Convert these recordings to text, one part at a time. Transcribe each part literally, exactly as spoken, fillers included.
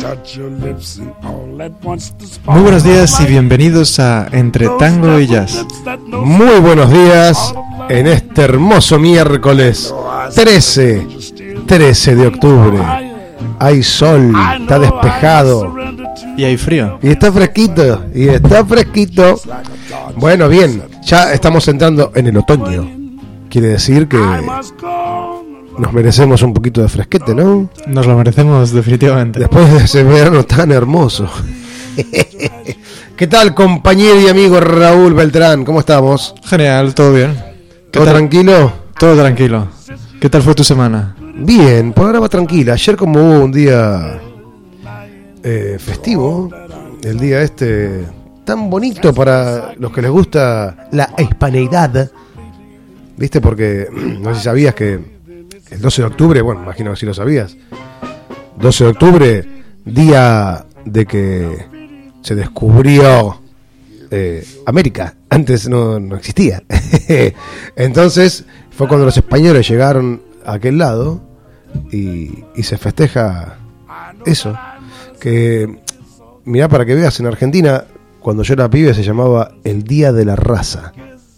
Muy buenos días y bienvenidos a Entre Tango y Jazz. Muy buenos días en este hermoso miércoles trece, trece de octubre. Hay sol, está despejado. Y hay frío. Y está fresquito, y está fresquito. Bueno, bien, ya estamos entrando en el otoño. Quiere decir que nos merecemos un poquito de fresquete, ¿no? Nos lo merecemos definitivamente. Después de ese verano tan hermoso. ¿Qué tal, compañero y amigo Raúl Beltrán? ¿Cómo estamos? Genial, todo bien. ¿Todo tal? tranquilo? Todo tranquilo. ¿Qué tal fue tu semana? Bien, por ahora va tranquila. Ayer, como hubo un día eh, festivo, el día este tan bonito para los que les gusta la hispaneidad, ¿viste? Porque no sé si sabías que el doce de octubre, bueno, imagino que sí lo sabías, doce de octubre, día de que se descubrió eh, América. Antes no, no existía. Entonces fue cuando los españoles llegaron a aquel lado y, y se festeja eso. Que, mirá, para que veas, en Argentina, cuando yo era pibe, se llamaba el Día de la Raza.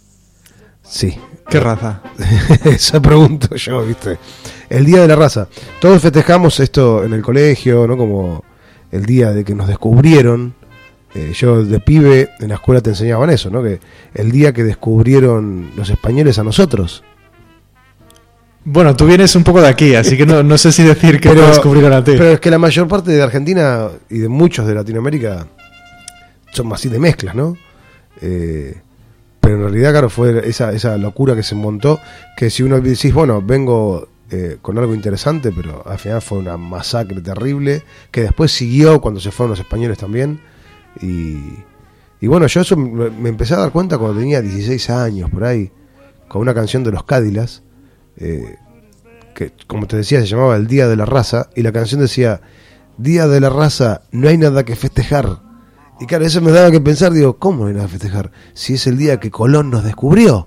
Sí. ¿Qué raza? Eso pregunto yo, ¿viste? El Día de la Raza. Todos festejamos esto en el colegio, ¿no? Como el día de que nos descubrieron. Eh, yo de pibe en la escuela te enseñaban eso, ¿no? Que el día que descubrieron los españoles a nosotros. Bueno, tú vienes un poco de aquí, así que no, no sé si decir que pero, te descubrieron a ti. Pero es que la mayor parte de Argentina y de muchos de Latinoamérica son así de mezclas, ¿no? Eh... Pero en realidad, claro, fue esa, esa locura que se montó, que si uno decís, bueno, vengo eh, con algo interesante, pero al final fue una masacre terrible, que después siguió cuando se fueron los españoles también. Y, y bueno, yo eso me, me empecé a dar cuenta cuando tenía dieciséis años, por ahí, con una canción de los Cadillacs, eh, que como te decía, se llamaba El Día de la Raza, y la canción decía, Día de la Raza, no hay nada que festejar. Y claro, eso me daba que pensar, digo, ¿cómo no hay nada que festejar? Si es el día que Colón nos descubrió.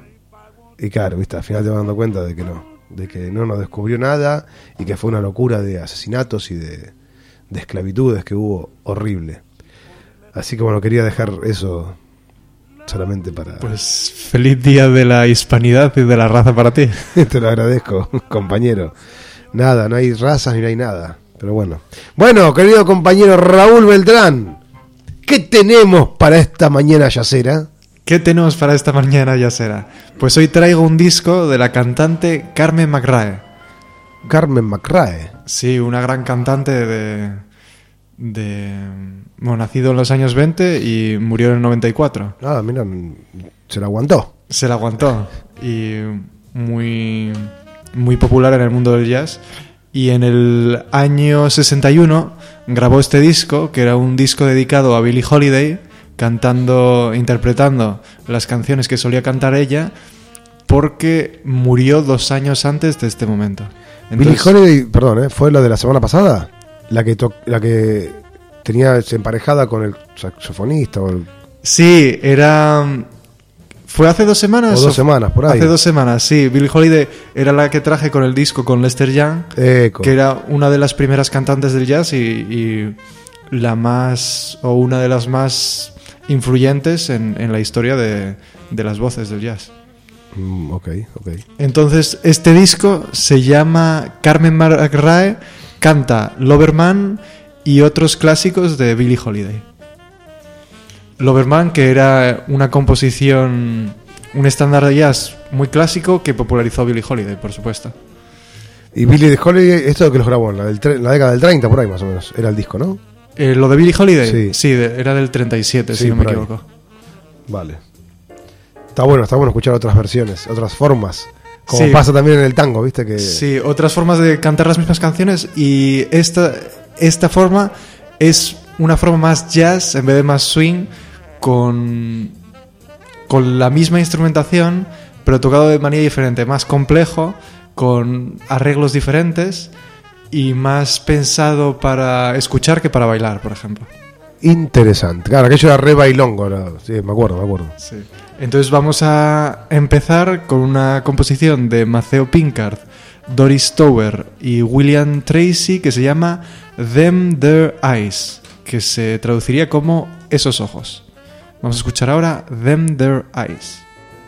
Y claro, viste, al final te vas dando cuenta de que no, de que no nos descubrió nada y que fue una locura de asesinatos y de, de esclavitudes que hubo horrible. Así que bueno, quería dejar eso solamente para... Pues feliz día de la hispanidad y de la raza para ti. Te lo agradezco, compañero. Nada, no hay razas ni no hay nada, pero bueno. Bueno, querido compañero Raúl Beltrán, ¿qué tenemos para esta mañana yacera? ¿Qué tenemos para esta mañana yacera? Pues hoy traigo un disco de la cantante Carmen McRae. Carmen McRae. Sí, una gran cantante de... de bueno, nacido en los años veinte y murió en el noventa y cuatro. Ah, mira, se la aguantó. Se la aguantó. Y muy, muy popular en el mundo del jazz. Y en el año sesenta y uno grabó este disco, que era un disco dedicado a Billie Holiday, cantando, interpretando las canciones que solía cantar ella, porque murió dos años antes de este momento. Entonces, Billie Holiday, perdón, ¿eh? ¿Fue la de la semana pasada? La que to- la que tenía emparejada con el saxofonista o el... Sí, era... ¿Fue hace dos semanas? O dos semanas, por ahí. Hace dos semanas, sí. Billie Holiday era la que traje con el disco con Lester Young, Eco. que era una de las primeras cantantes del jazz y, y la más, o una de las más influyentes en, en la historia de, de las voces del jazz. Mm, ok, ok. Entonces, este disco se llama Carmen McRae canta Loverman y otros clásicos de Billie Holiday. Loverman, que era una composición, un estándar de jazz muy clásico que popularizó Billie Holiday, por supuesto. Y Billie Holiday, esto que los grabó en la, del tre- la década del treinta, por ahí más o menos, era el disco, ¿no? Eh, ¿Lo de Billie Holiday? Sí, sí de, era del treinta y siete, sí, si no me ahí. equivoco. Vale. Está bueno, está bueno escuchar otras versiones, otras formas. Como Sí. pasa también en el tango, ¿viste? Que... Sí, otras formas de cantar las mismas canciones y esta, esta forma es una forma más jazz en vez de más swing, con, con la misma instrumentación, pero tocado de manera diferente, más complejo, con arreglos diferentes y más pensado para escuchar que para bailar, por ejemplo. Interesante. Claro, aquello era re bailongo, ¿no? Sí, me acuerdo, me acuerdo. Sí. Entonces vamos a empezar con una composición de Maceo Pinkard Doris Tower y William Tracy, que se llama Them Their Eyes, que se traduciría como Esos Ojos. Vamos a escuchar ahora Them Their Eyes.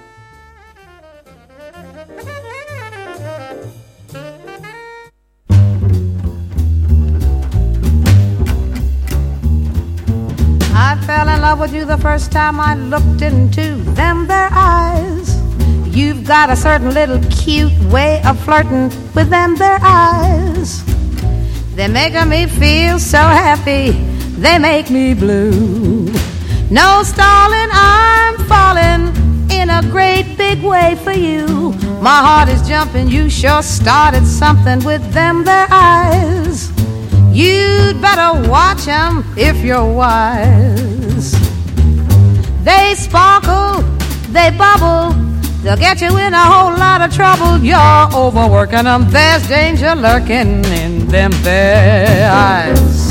I fell in love with you the first time I looked into them their eyes. You've got a certain little cute way of flirting with them their eyes. They're making me feel so happy, they make me blue. No stalling, I'm falling in a great big way for you. My heart is jumping, you sure started something with them their eyes. You'd better watch them if you're wise. They sparkle, they bubble, they'll get you in a whole lot of trouble. You're overworking them, there's danger lurking in them their eyes.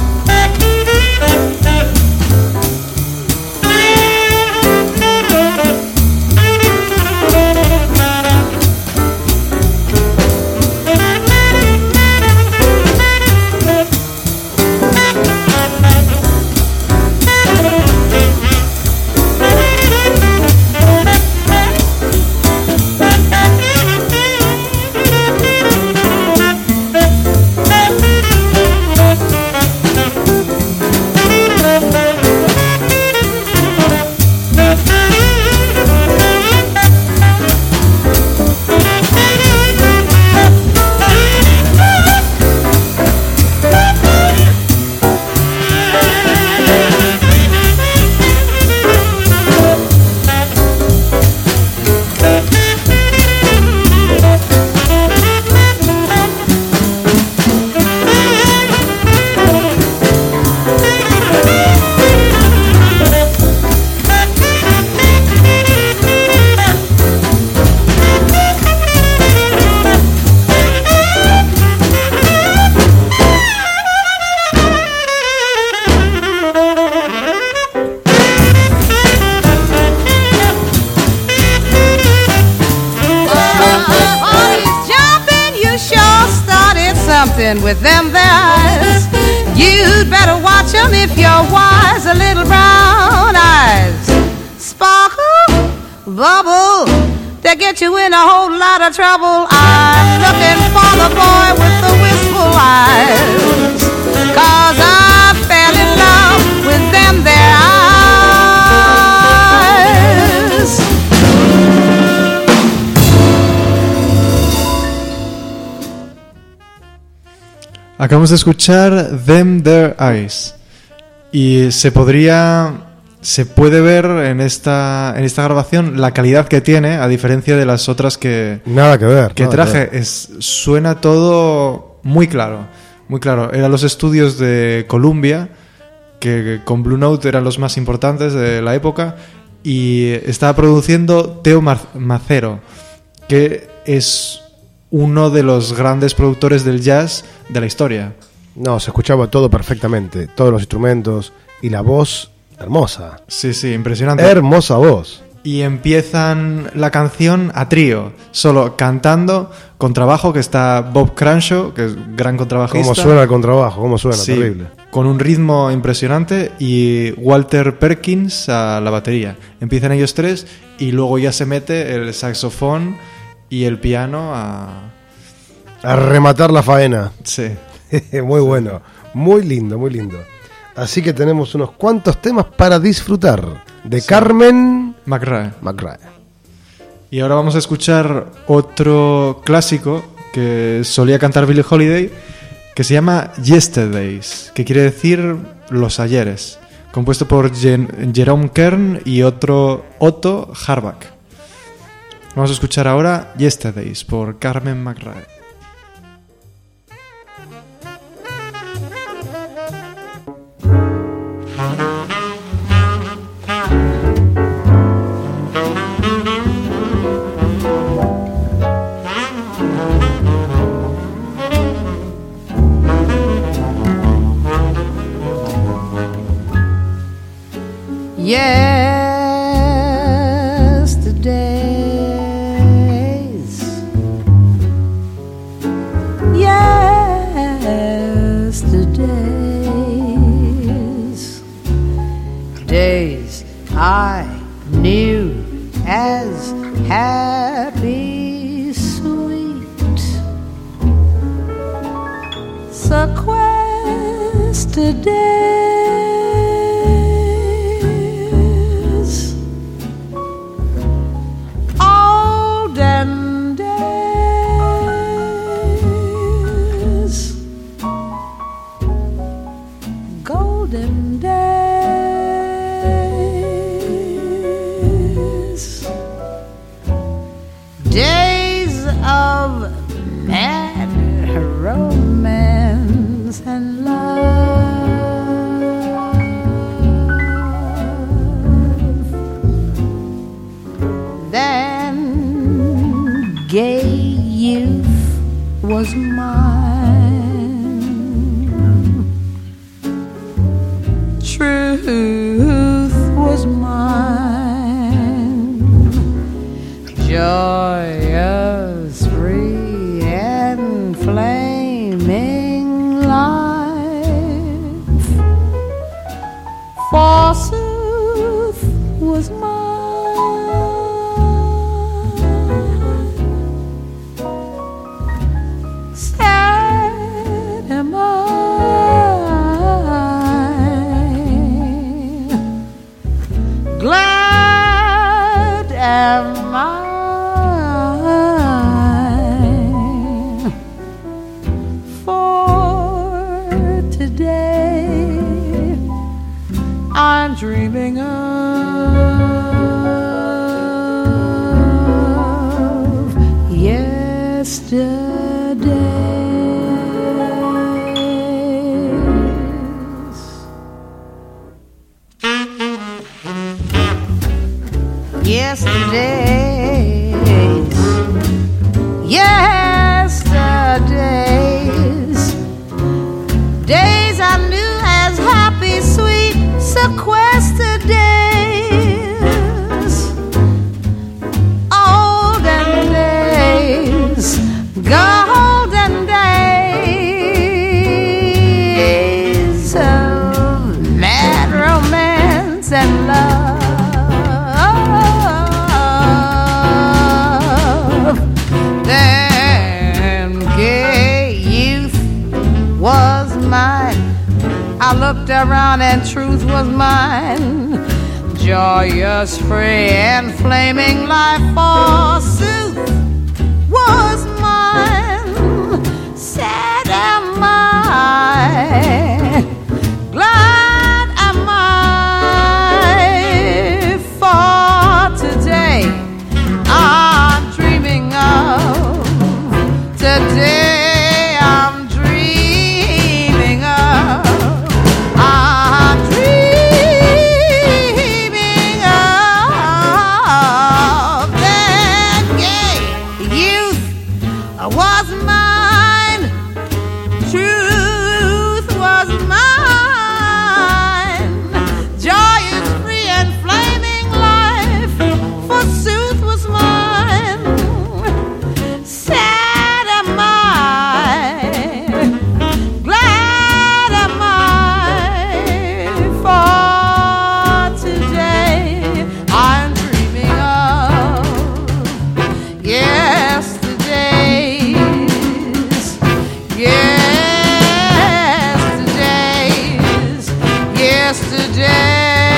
With them their eyes, you'd better watch them if you're wise. A little brown eyes sparkle, bubble, they get you in a whole lot of trouble. I'm looking for the boy with the wistful eyes, 'cause I fell in love with them their eyes. Acabamos de escuchar Them Their Eyes y se podría se puede ver en esta en esta grabación la calidad que tiene, a diferencia de las otras que nada que ver que nada traje. que ver. Es, suena todo muy claro, muy claro. Eran los estudios de Columbia, que con Blue Note eran los más importantes de la época, y estaba produciendo Teo Macero, que es uno de los grandes productores del jazz de la historia. No, se escuchaba todo perfectamente, todos los instrumentos y la voz hermosa. Sí, sí, impresionante. Hermosa voz. Y empiezan la canción a trío, solo cantando, contrabajo, que está Bob Cranshaw, que es gran contrabajista. Cómo suena el contrabajo, cómo suena, sí, terrible. Con un ritmo impresionante, y Walter Perkins a la batería. Empiezan ellos tres y luego ya se mete el saxofón y el piano a... a rematar la faena. Sí. Muy bueno, muy lindo, muy lindo. Así que tenemos unos cuantos temas para disfrutar de sí. Carmen McRae. McRae. Y ahora vamos a escuchar otro clásico que solía cantar Billie Holiday, que se llama Yesterdays, que quiere decir los ayeres, compuesto por Jen- Jerome Kern y otro Otto Harbach. Vamos a escuchar ahora Yesterdays por Carmen McRae. Yesterdays happy, sweet, sequestered days, olden days, golden days, days of mad romance and love. Then gay youth was mine, truth was mine, joyous, free and flaming life, forsooth was mine. Sad am I, glad am I, for today I'm dreaming of yesterdays. Yesterdays, yesterdays, days I knew as happy, sweet, sequestered days, olden days, golden days of mad romance and love. Then gay youth was mine. I looked around and truth was mine. Joyous, free and flaming life, forsooth, was mine. Sad am I, glad am I, for today I'm dreaming of, today I'm dreaming of, I'm dreaming of that gay youth was mine, truth was mine, joyous, free and flaming life, forsooth was mine. Sad am I, glad am I, for today I'm dreaming of yesterdays, yesterdays, yesterdays.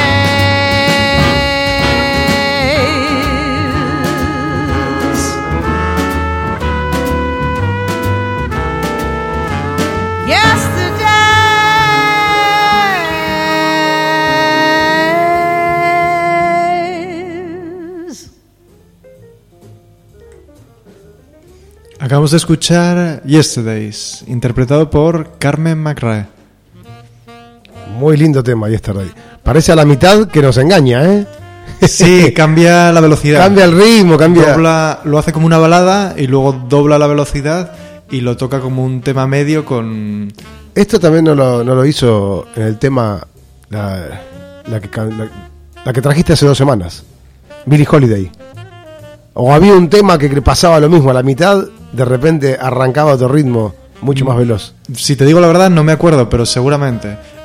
Yesterdays. Acabamos de escuchar Yesterdays, interpretado por Carmen McRae. Muy lindo tema, Yesterday. Parece a la mitad que nos engaña, ¿eh? Sí, cambia la velocidad. Cambia el ritmo, cambia. Dobla, lo hace como una balada y luego dobla la velocidad y lo toca como un tema medio con... Esto también no lo, no lo hizo en el tema la, la, que, la, la que trajiste hace dos semanas, Billie Holiday. O había un tema que pasaba lo mismo, a la mitad de repente arrancaba otro ritmo mucho más veloz. Si te digo la verdad no me acuerdo, pero seguramente.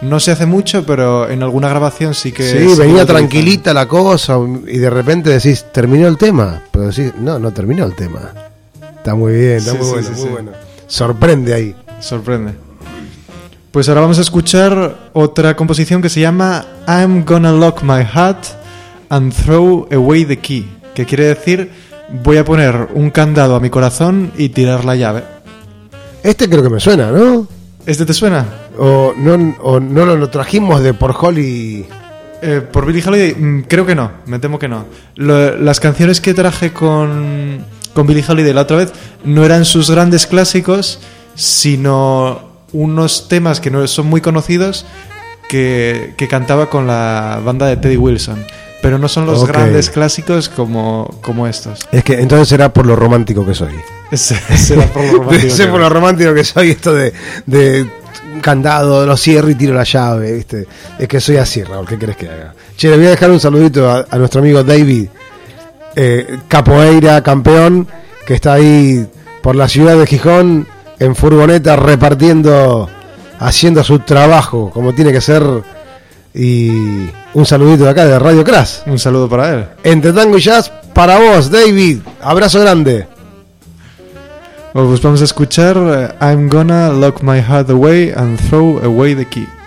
No se hace mucho, pero en alguna grabación sí que... Sí, venía tranquilita la cosa y de repente decís, ¿terminó el tema? Pero decís, no, no terminó el tema. Está muy bien, está sí, muy sí, bueno, sí, muy sí. bueno. Sorprende ahí. Sorprende. Pues ahora vamos a escuchar otra composición que se llama I'm Gonna Lock My Hat and Throw Away the Key, que quiere decir voy a poner un candado a mi corazón y tirar la llave. Este creo que me suena, ¿no? ¿Este te suena? O no, o no lo trajimos de por Holly. Eh, por Billie Holiday, mm, creo que no, me temo que no. Lo, las canciones que traje con, con Billie Holiday la otra vez no eran sus grandes clásicos, sino unos temas que no son muy conocidos que, que cantaba con la banda de Teddy Wilson. Pero no son los okay. grandes clásicos como, como estos. Es que entonces será por lo romántico que soy. Será por lo romántico. Debe ser por lo romántico que soy, esto de, de candado, lo cierro y tiro la llave, ¿viste? Es que soy así, Raúl, ¿qué querés que haga? Che, le voy a dejar un saludito a, a nuestro amigo David, eh, capoeira campeón, que está ahí por la ciudad de Gijón, en furgoneta, repartiendo, haciendo su trabajo, como tiene que ser. Y un saludito de acá, de Radio Crash. Un saludo para él. Entre Tango y Jazz, para vos, David. Abrazo grande. Bueno, pues vamos a escuchar uh, I'm Gonna Lock My Heart Away and Throw Away the Key.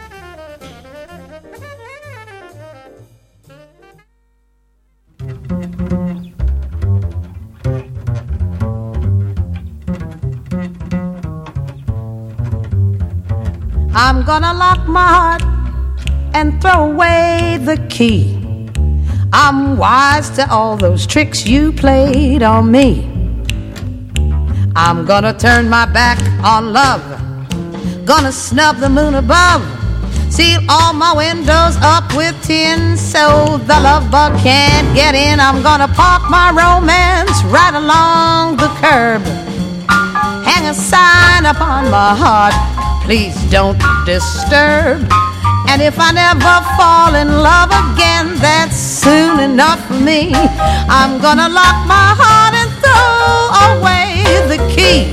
I'm gonna lock my heart and throw away the key. I'm wise to all those tricks you played on me. I'm gonna turn my back on love, gonna snub the moon above, seal all my windows up with tin so the love bug can't get in. I'm gonna park my romance right along the curb, hang a sign upon my heart, please don't disturb. And if I never fall in love again, that's soon enough for me. I'm gonna lock my heart and throw away the key.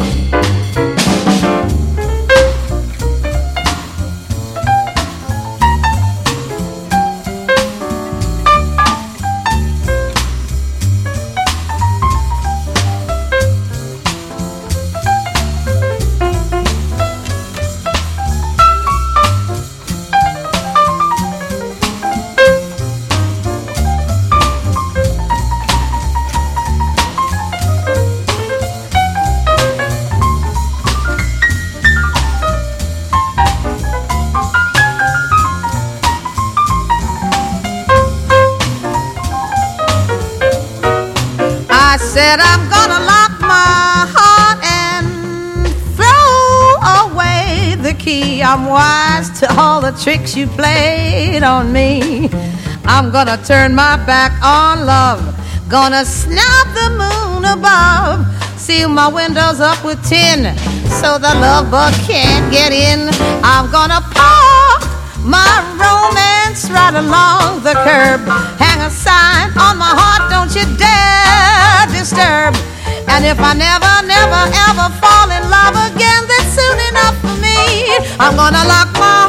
Said I'm gonna lock my heart and throw away the key. I'm wise to all the tricks you played on me. I'm gonna turn my back on love, gonna snap the moon above, seal my windows up with tin so the love bug can't get in. I'm gonna park my romance right along the curb, hang a sign on my heart, don't you dare disturb. And if I never, never, ever fall in love again, that's soon enough for me. I'm gonna lock my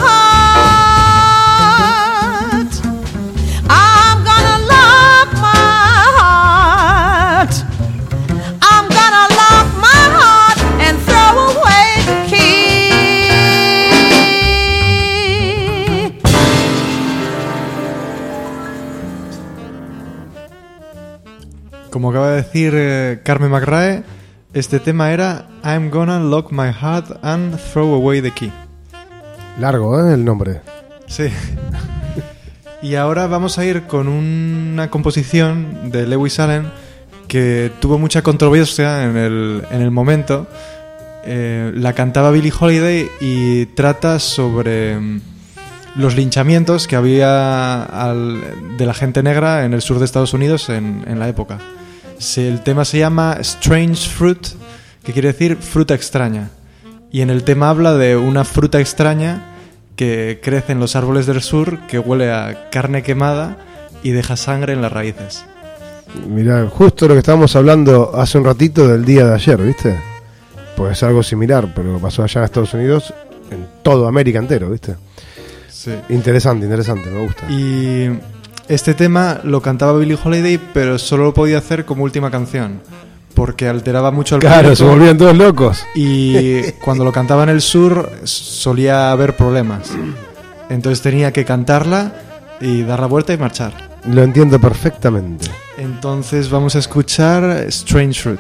heart, I'm gonna lock my heart, I'm gonna lock my heart and throw away the key. Como acaba de decir eh, Carmen McRae, este tema era I'm Gonna Lock My Heart and Throw Away the Key. Largo, ¿eh? El nombre. Sí. Y ahora vamos a ir con una composición de Lewis Allen que tuvo mucha controversia en el, en el momento. Eh, la cantaba Billie Holiday y trata sobre mm, los linchamientos que había al, de la gente negra en el sur de Estados Unidos en, en la época. Se, el tema se llama Strange Fruit, que quiere decir fruta extraña. Y en el tema habla de una fruta extraña que crece en los árboles del sur, que huele a carne quemada y deja sangre en las raíces. Mirá, justo lo que estábamos hablando hace un ratito del día de ayer, ¿viste? Pues es algo similar, pero pasó allá en Estados Unidos, en toda América entero, ¿viste? Sí. Sí. Interesante, interesante, me gusta. Y este tema lo cantaba Billie Holiday, pero solo lo podía hacer como última canción, porque alteraba mucho al Claro, público. se volvían todos locos. Y cuando lo cantaba en el sur solía haber problemas. Entonces tenía que cantarla y dar la vuelta y marchar. Lo entiendo perfectamente. Entonces vamos a escuchar Strange Fruit.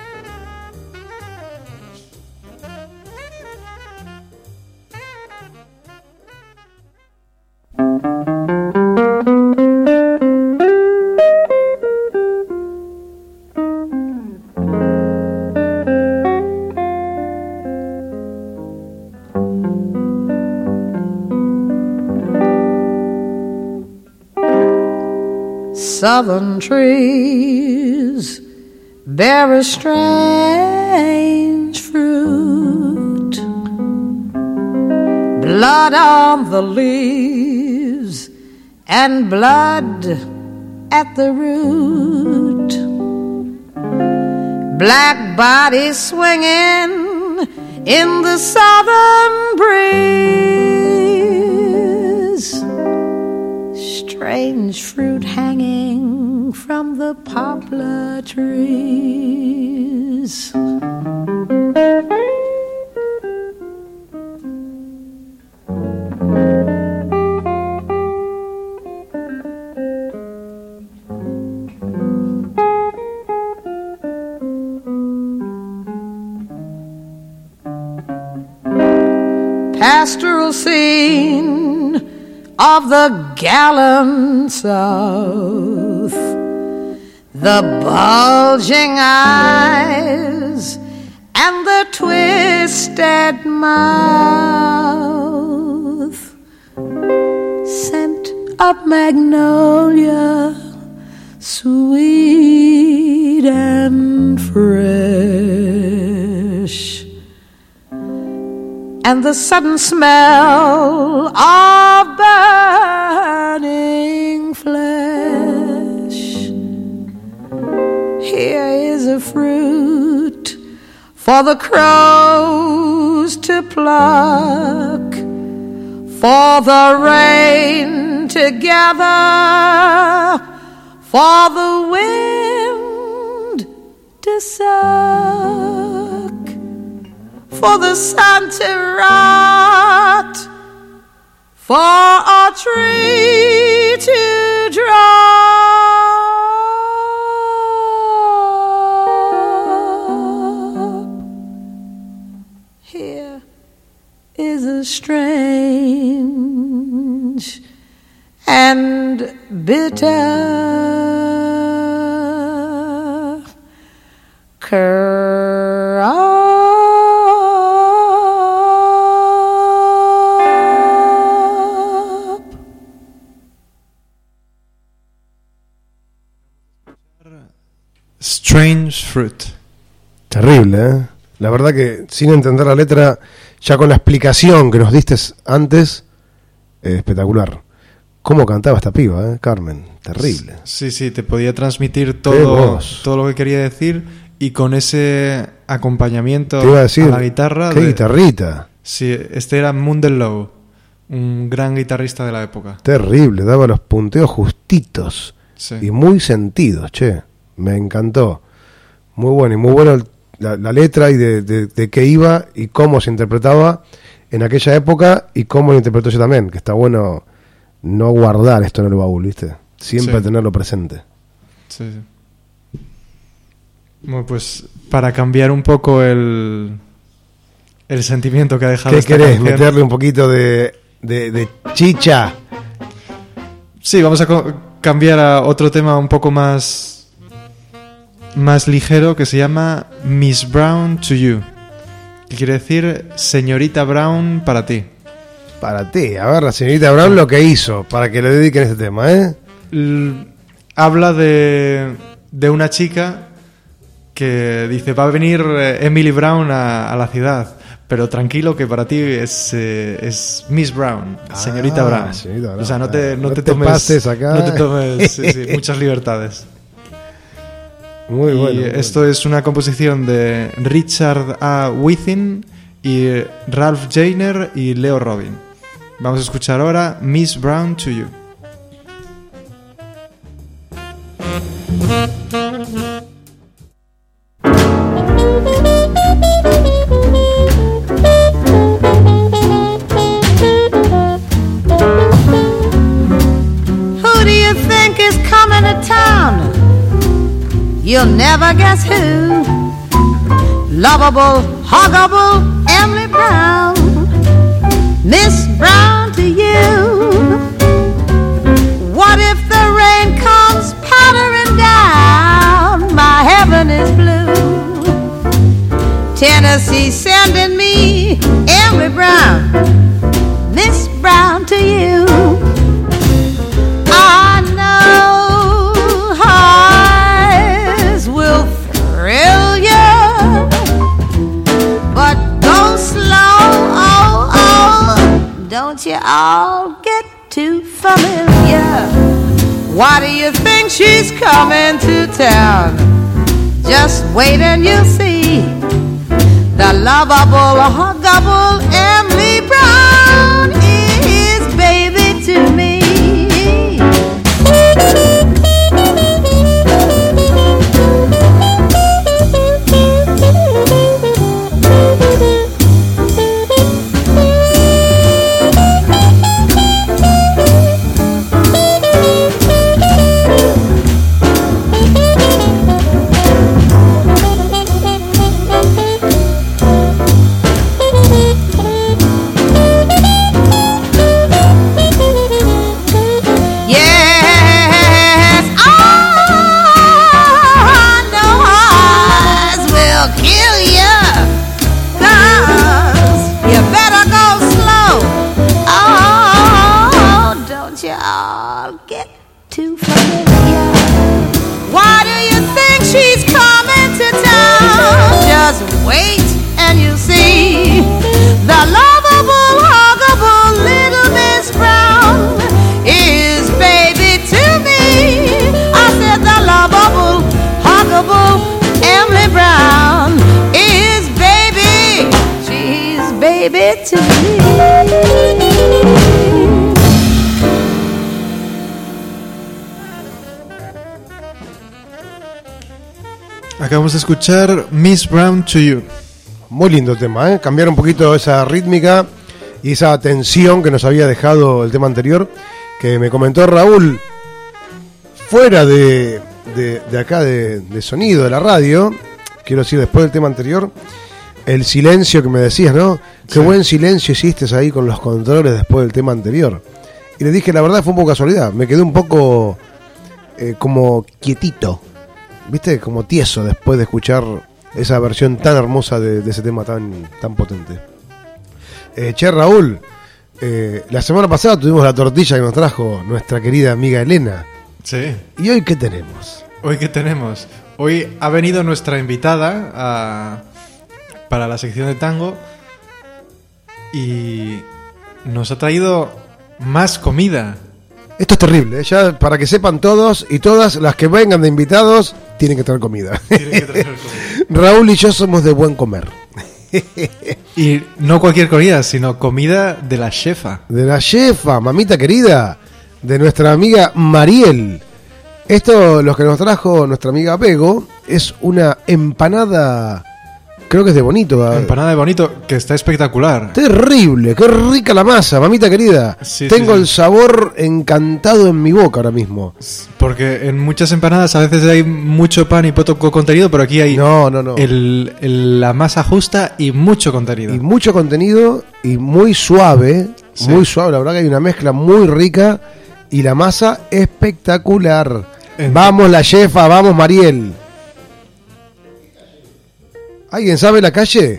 Southern trees bear a strange fruit, blood on the leaves and blood at the root, black bodies swinging in the southern breeze, strange fruit hanging from the poplar trees. Pastoral scene of the gallant South, the bulging eyes and the twisted mouth, scent of magnolia, sweet and fresh, and the sudden smell of burning flesh. Here is a fruit for the crows to pluck, for the rain to gather, for the wind to suck, for the sun to rot, for a tree to drop. Here is a strange and bitter crop. Strange Fruit. Terrible, ¿eh? La verdad que sin entender la letra, ya con la explicación que nos diste antes, eh, espectacular. ¿Cómo cantaba esta piba, eh? Carmen? Terrible. Sí, sí, te podía transmitir Qué todo, voz. todo lo que quería decir, y con ese acompañamiento Te iba a decir, a la guitarra. qué de- guitarrita. Sí, este era Mundellow, un gran guitarrista de la época. Terrible, daba los punteos justitos Sí. y muy sentidos, che. Me encantó. Muy bueno, y muy bueno el- la, la letra y de, de, de qué iba y cómo se interpretaba en aquella época y cómo lo interpretó yo también, que está bueno no guardar esto en el baúl, ¿viste? Siempre Sí. tenerlo presente. Sí, sí. Bueno, pues para cambiar un poco el, el sentimiento que ha dejado ¿Qué esta querés? canción. ¿Meterle un poquito de, de, de chicha? Sí, vamos a co- cambiar a otro tema un poco más más ligero, que se llama Miss Brown to You, que quiere decir señorita Brown para ti. Para ti, a ver la señorita Brown lo que hizo para que le dediquen este tema, ¿eh? L- habla de, de una chica que dice, va a venir eh, Emily Brown a, a la ciudad, pero tranquilo que para ti es, eh, es Miss Brown, señorita Ah, Brown. señorita Brown. O sea, no te, no No te te tomes, pases acá. no te tomes sí, sí, muchas libertades. Muy Y bueno. muy esto bueno. es una composición de Richard A. Within y Ralph Janer y Leo Robin. Vamos a escuchar ahora Miss Brown to You. Who do you think is coming to town? You'll never guess who. Lovable, huggable Emily Brown. Miss Brown to you. What if the rain comes pattering down? My heaven is blue. Tennessee sending me Emily Brown. Miss Brown to you. I know highs will thrill you, but go slow, oh, oh, don't you all get too familiar. Why do you think she's coming to town? Just wait and you'll see. The lovable, huggable Emily Brown is baby to me. To me. Acabamos de escuchar Miss Brown to You. Muy lindo tema, ¿eh? Cambiar un poquito esa rítmica y esa tensión que nos había dejado el tema anterior, que me comentó Raúl fuera de, de, de acá de, de sonido de la radio. Quiero decir, después del tema anterior, el silencio que me decías, ¿no? Qué sí. Buen silencio hiciste ahí con los controles después del tema anterior. Y le dije, la verdad fue un poco casualidad. Me quedé un poco eh, como quietito, ¿viste? Como tieso después de escuchar esa versión tan hermosa de, de ese tema tan, tan potente. Eh, che, Raúl, eh, la semana pasada tuvimos la tortilla que nos trajo nuestra querida amiga Elena. Sí. ¿Y hoy qué tenemos? ¿Hoy qué tenemos? Hoy ha venido nuestra invitada a... para la sección de tango y nos ha traído más comida. Esto es terrible, ¿eh? Ya para que sepan todos y todas las que vengan de invitados tienen que traer comida. Tienen que traer comida. Raúl y yo somos de buen comer. Y no cualquier comida, sino comida de la chefa. De la chefa, mamita querida, de nuestra amiga Mariel. Esto, lo que nos trajo nuestra amiga Bego, es una empanada... Creo que es de Bonito. ¿eh? Empanada de Bonito, que está espectacular. Terrible, qué rica la masa, mamita querida. Sí, Tengo sí, sí. el sabor encantado en mi boca ahora mismo. Porque en muchas empanadas a veces hay mucho pan y poco contenido, pero aquí hay no, no, no. El, el, la masa justa y mucho contenido. Y mucho contenido y muy suave, sí. Muy suave. La verdad que hay una mezcla muy rica y la masa espectacular. En... Vamos la chefa, vamos Mariel. ¿Alguien sabe la calle?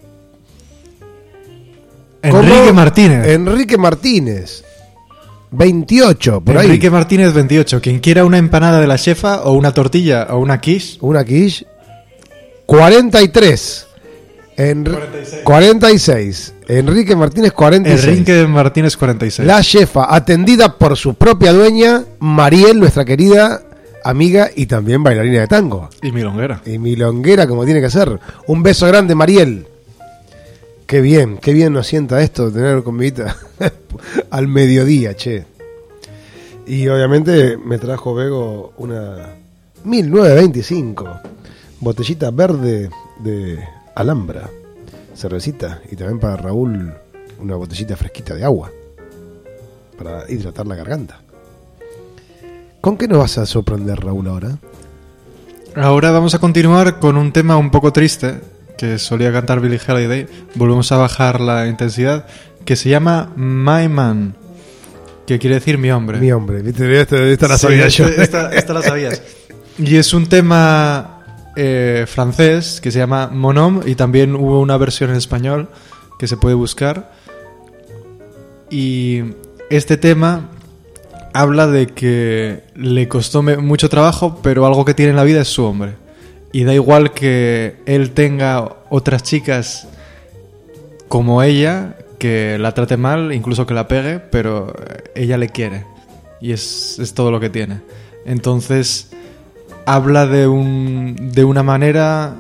Enrique ¿Cómo? Martínez. Enrique Martínez. veintiocho, por Enrique ahí. Enrique Martínez, veintiocho. Quien quiera una empanada de la chefa o una tortilla o una quiche. Una quiche. cuarenta y tres. En... cuarenta y seis. cuarenta y seis. Enrique Martínez, cuarenta y seis. Enrique Martínez, cuarenta y seis. La chefa, atendida por su propia dueña, Mariel, nuestra querida amiga y también bailarina de tango. Y milonguera. Y milonguera como tiene que ser. Un beso grande, Mariel. Qué bien, qué bien nos sienta esto, tener comidita al mediodía, che. Y obviamente me trajo Bego una mil novecientos veinticinco, botellita verde de Alhambra, cervecita, y también para Raúl una botellita fresquita de agua para hidratar la garganta. ¿Con qué nos vas a sorprender, Raúl, ahora? Ahora vamos a continuar con un tema un poco triste que solía cantar Billie Holiday. Volvemos a bajar la intensidad, que se llama My Man, que quiere decir mi hombre. Mi hombre, ¿viste? Esta, esta la Sí, sabía este, yo. Esta, esta la sabías. Y es un tema eh, francés que se llama Mon Homme, y también hubo una versión en español que se puede buscar. Y este tema habla de que le costó me- mucho trabajo, pero algo que tiene en la vida es su hombre. Y da igual que él tenga otras chicas como ella, que la trate mal, incluso que la pegue, pero ella le quiere. Y es, es todo lo que tiene. Entonces, habla de, un, de una manera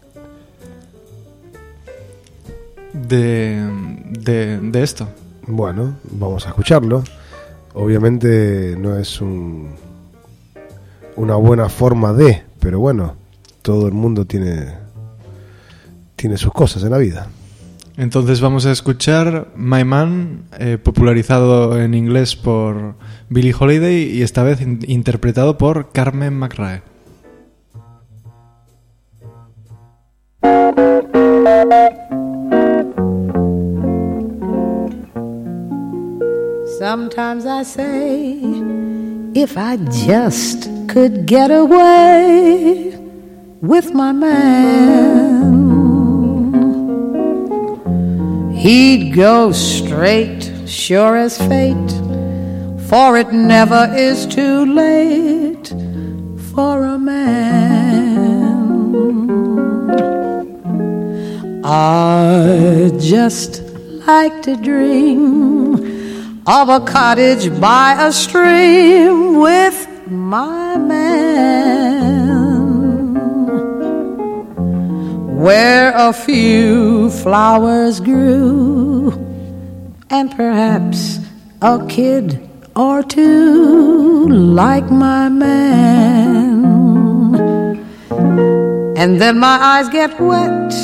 de, de, de esto. Bueno, vamos a escucharlo. Obviamente no es un, una buena forma de, pero bueno, todo el mundo tiene, tiene sus cosas en la vida. Entonces vamos a escuchar My Man, eh, popularizado en inglés por Billie Holiday y esta vez in- interpretado por Carmen McRae. Sometimes I say, if I just could get away with my man, he'd go straight, sure as fate, for it never is too late for a man. I just like to dream of a cottage by a stream with my man, where a few flowers grew and perhaps a kid or two like my man. And then my eyes get wet,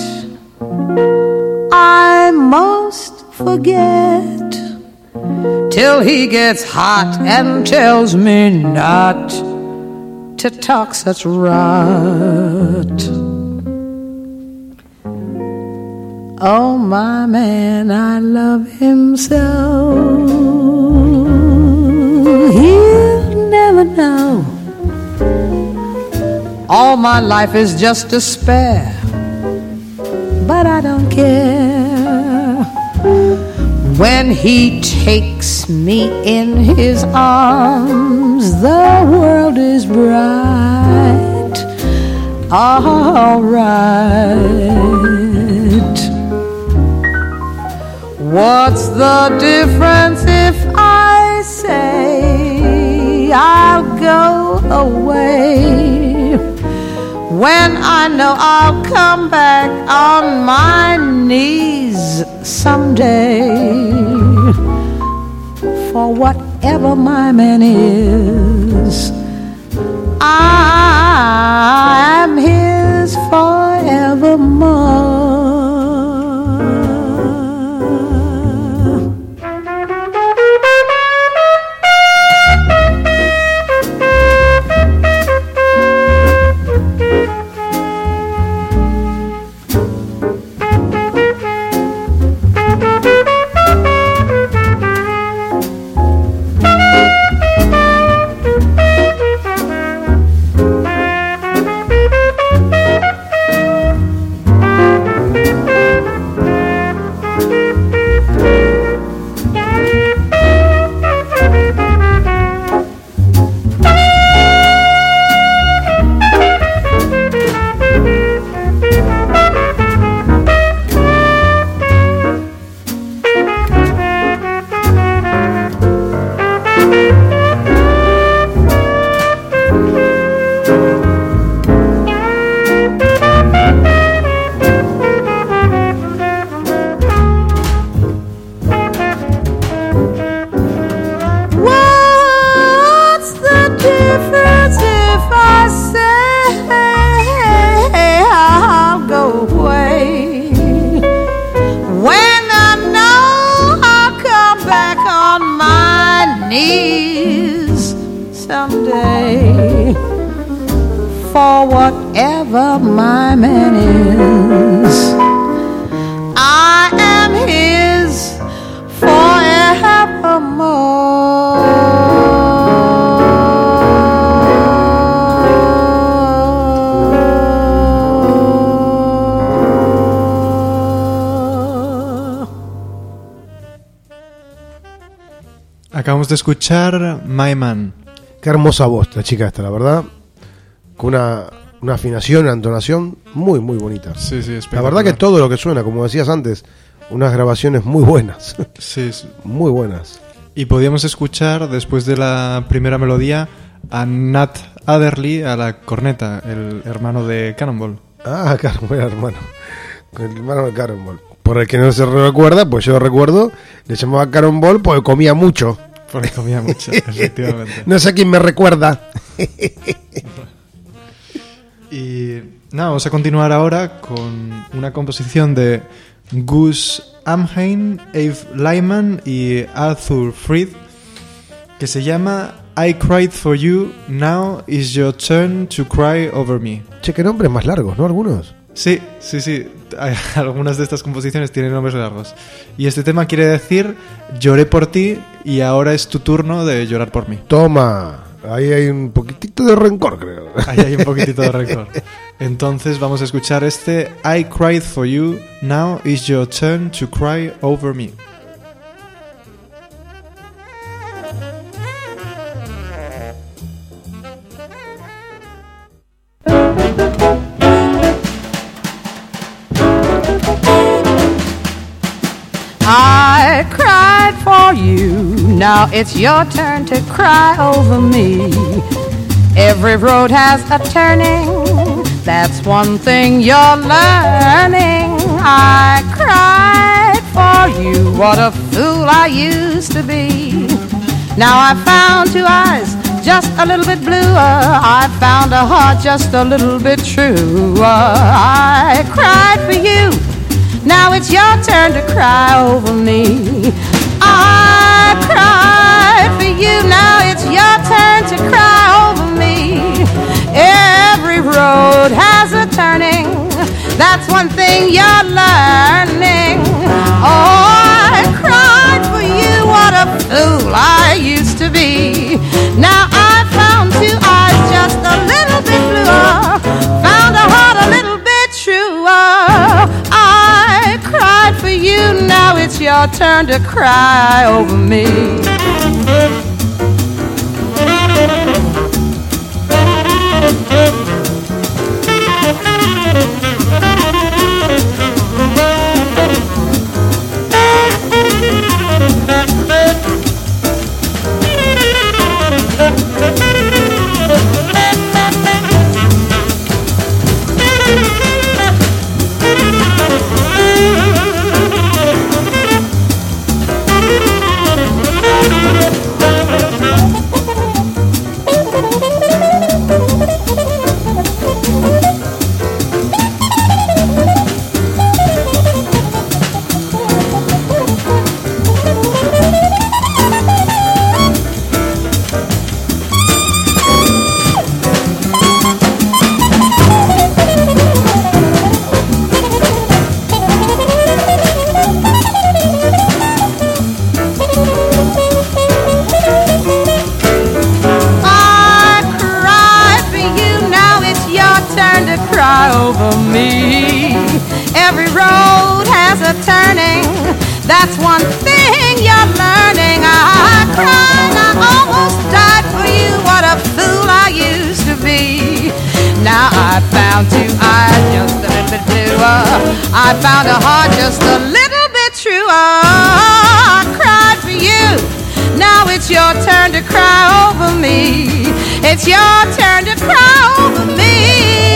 I most forget, till he gets hot and tells me not to talk such rot. Oh, my man, I love him so. He'll never know. All my life is just despair, but I don't care. When he takes me in his arms, the world is bright, all right. What's the difference if I say I'll go away, when I know I'll come back on my knees someday? For whatever my man is, I am his forevermore. love my man is. I am his forevermore. Acabamos de escuchar My Man. Qué hermosa voz la chica esta, la verdad. Con una, una afinación, una entonación muy, muy bonita. Sí, sí, La espectacular. verdad que todo lo que suena, como decías antes, unas grabaciones muy buenas. Sí, sí. Muy buenas. Y podíamos escuchar, después de la primera melodía, a Nat Adderley a la corneta, el hermano de Cannonball. Ah, claro, era hermano. El hermano de Cannonball. Por el que no se recuerda, pues yo recuerdo, le llamaba Cannonball porque comía mucho. Porque comía mucho, efectivamente. No sé quién me recuerda. Y nada, vamos a continuar ahora con una composición de Gus Amhain, Abe Lyman y Arthur Freed, que se llama I Cried for You, Now is Your Turn to Cry Over Me. Che, qué nombres más largos, ¿no? Algunos. Sí, sí, sí. Hay- Algunas de estas composiciones tienen nombres largos. Y este tema quiere decir: lloré por ti y ahora es tu turno de llorar por mí. Toma. Ahí hay un poquitito de rencor, creo. Ahí hay un poquitito de rencor. Entonces vamos a escuchar este I Cried for You, Now is Your Turn to Cry Over Me. I cried for you, now it's your turn to cry over me. Every road has a turning, that's one thing you're learning. I cried for you, what a fool I used to be. Now I found two eyes just a little bit bluer, I found a heart just a little bit truer. I cried for you, now it's your turn to cry over me. I cried for you, now it's your turn to cry over me. Every road has a turning, that's one thing you're learning. Oh, I cried for you, what a fool I used to be. Now I found two eyes just a little bit bluer, found a heart a little bit truer. I cried for you, now it's your turn to cry over me. Over me. Every road has a turning, that's one thing you're learning. I cried, I almost died for you, what a fool I used to be. Now I found two eyes just a little bit bluer, I found a heart just a little bit truer. I cried for you, now it's your turn to cry over me. It's your turn to cry over me.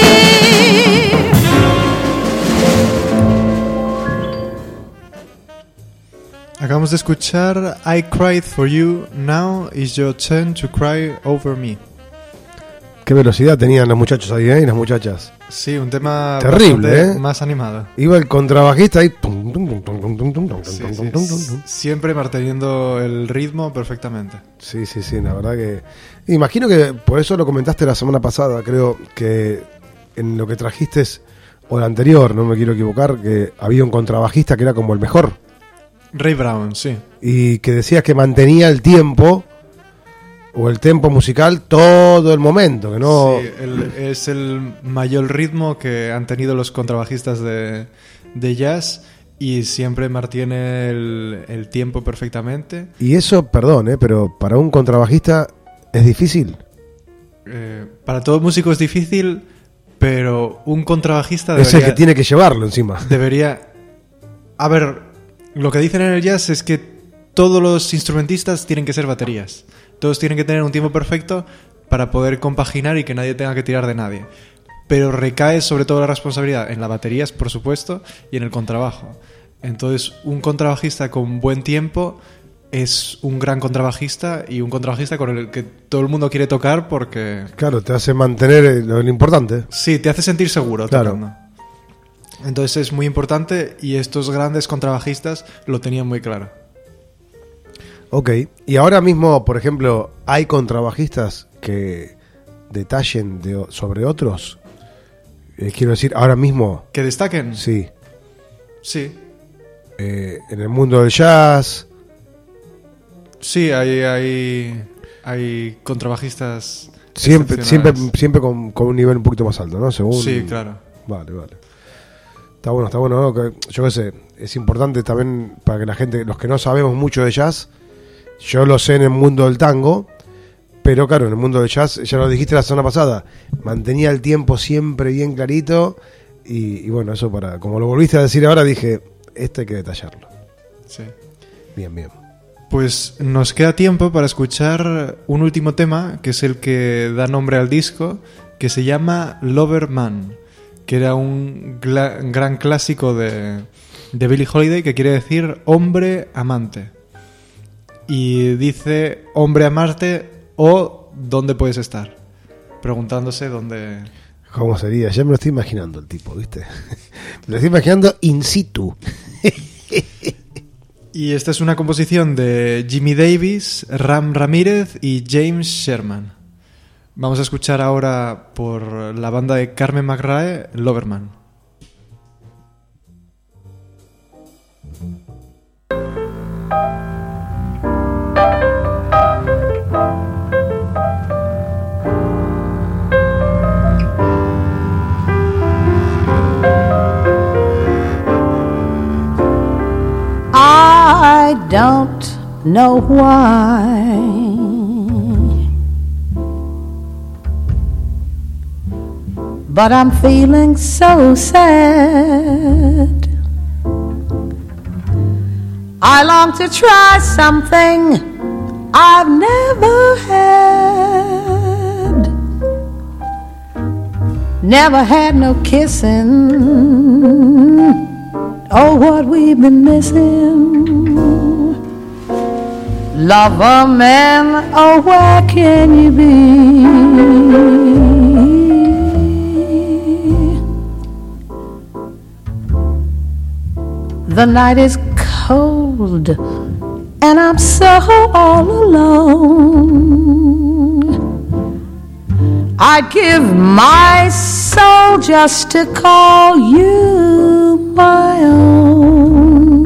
Acabamos de escuchar I Cried for You, Now is Your Turn to Cry Over Me. Qué velocidad tenían los muchachos ahí, ¿eh? Y las muchachas. Sí, un tema terrible, bastante ¿eh? Más animado. Iba el contrabajista ahí. Sí, sí, siempre manteniendo el ritmo perfectamente. Sí, sí, sí, la verdad que... Imagino que por eso lo comentaste la semana pasada, creo que en lo que trajiste, o el anterior, no me quiero equivocar, que había un contrabajista que era como el mejor. Ray Brown, sí. Y que decías que mantenía el tiempo, o el tempo musical, todo el momento, que no... Sí, el, es el mayor ritmo que han tenido los contrabajistas de, de jazz, y siempre mantiene el, el tiempo perfectamente. Y eso, perdón, ¿eh? Pero para un contrabajista es difícil. Eh, para todo músico es difícil, pero un contrabajista debería... Es el que tiene que llevarlo encima. Debería... A ver, lo que dicen en el jazz es que todos los instrumentistas tienen que ser baterías. Todos tienen que tener un tiempo perfecto para poder compaginar y que nadie tenga que tirar de nadie. Pero recae sobre todo la responsabilidad en las baterías, por supuesto, y en el contrabajo. Entonces, un contrabajista con buen tiempo es un gran contrabajista, y un contrabajista con el que todo el mundo quiere tocar porque... Claro, te hace mantener lo importante. Sí, te hace sentir seguro claro. tocando. Entonces es muy importante, y estos grandes contrabajistas lo tenían muy claro. Ok, y ahora mismo, por ejemplo, ¿hay contrabajistas que detallen de, sobre otros? Eh, quiero decir, ahora mismo... ¿Que destaquen? Sí. Sí. Eh, en el mundo del jazz... Sí, hay, hay, hay contrabajistas Siempre, siempre, excepcionales. siempre con, con un nivel un poquito más alto, ¿no? Según... Sí, claro. Vale, vale. Está bueno, está bueno, ¿no? Que, yo qué sé, es importante también para que la gente, los que no sabemos mucho de jazz, yo lo sé en el mundo del tango, pero claro, en el mundo del jazz, ya lo dijiste la semana pasada, mantenía el tiempo siempre bien clarito, y, y bueno, eso para, como lo volviste a decir ahora, dije, esto hay que detallarlo. Sí. Bien, bien. Pues nos queda tiempo para escuchar un último tema, que es el que da nombre al disco, que se llama Lover Man, que era un gla- gran clásico de, de Billie Holiday, que quiere decir hombre amante. Y dice hombre amante o dónde puedes estar, preguntándose dónde... ¿Cómo sería? Ya me lo estoy imaginando el tipo, ¿viste? Me lo estoy imaginando in situ. Y esta es una composición de Jimmy Davis, Ram Ramírez y James Sherman. Vamos a escuchar ahora por la banda de Carmen McRae, Loverman. I don't know why but I'm feeling so sad. I long to try something I've never had. Never had no kissing. Oh, what we've been missing. Lover man, oh, where can you be? The night is cold and I'm so all alone. I'd give my soul just to call you my own.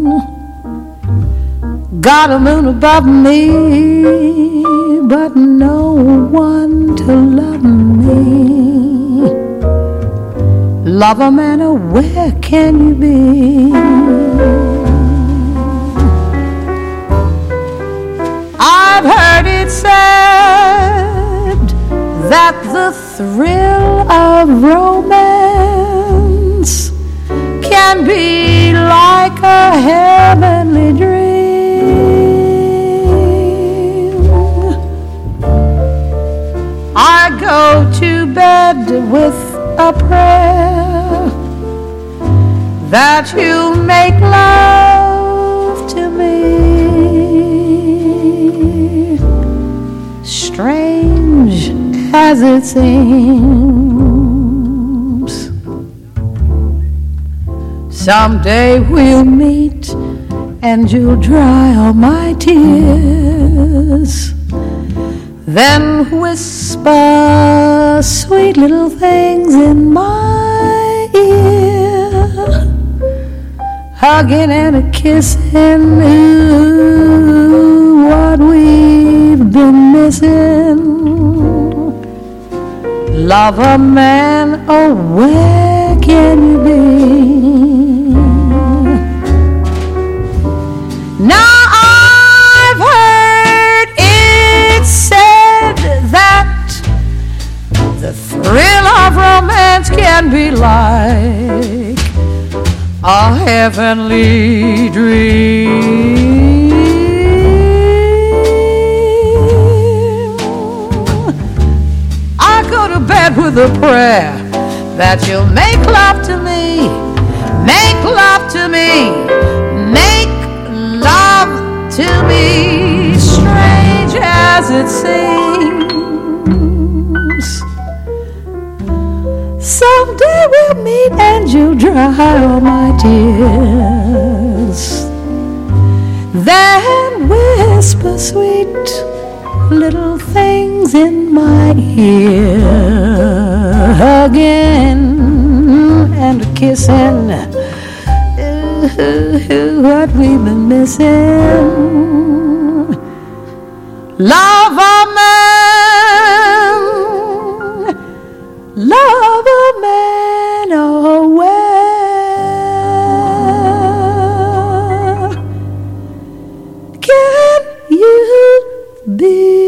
Got a moon above me, but no one to love me. Lover man, oh, where can you be? I've heard it said that the thrill of romance can be like a heavenly dream. I go to bed with a prayer that you'll make love to me. Strange as it seems, someday we'll meet and you'll dry all my tears. then whisper sweet little things in my ear, hugging and a kissing, ooh, what we've been missing. Lover man, oh where can you be? Now I've heard it said that the thrill of romance can be like a heavenly dream. I go to bed with a prayer that you'll make love to me, make love to me, make love to me, strange as it seems. Someday we'll meet and you'll dry all my tears, then whisper sweet little things in my ear, hugging and kissing, ooh, what we've been missing. Lover man, lover man, oh where can you be?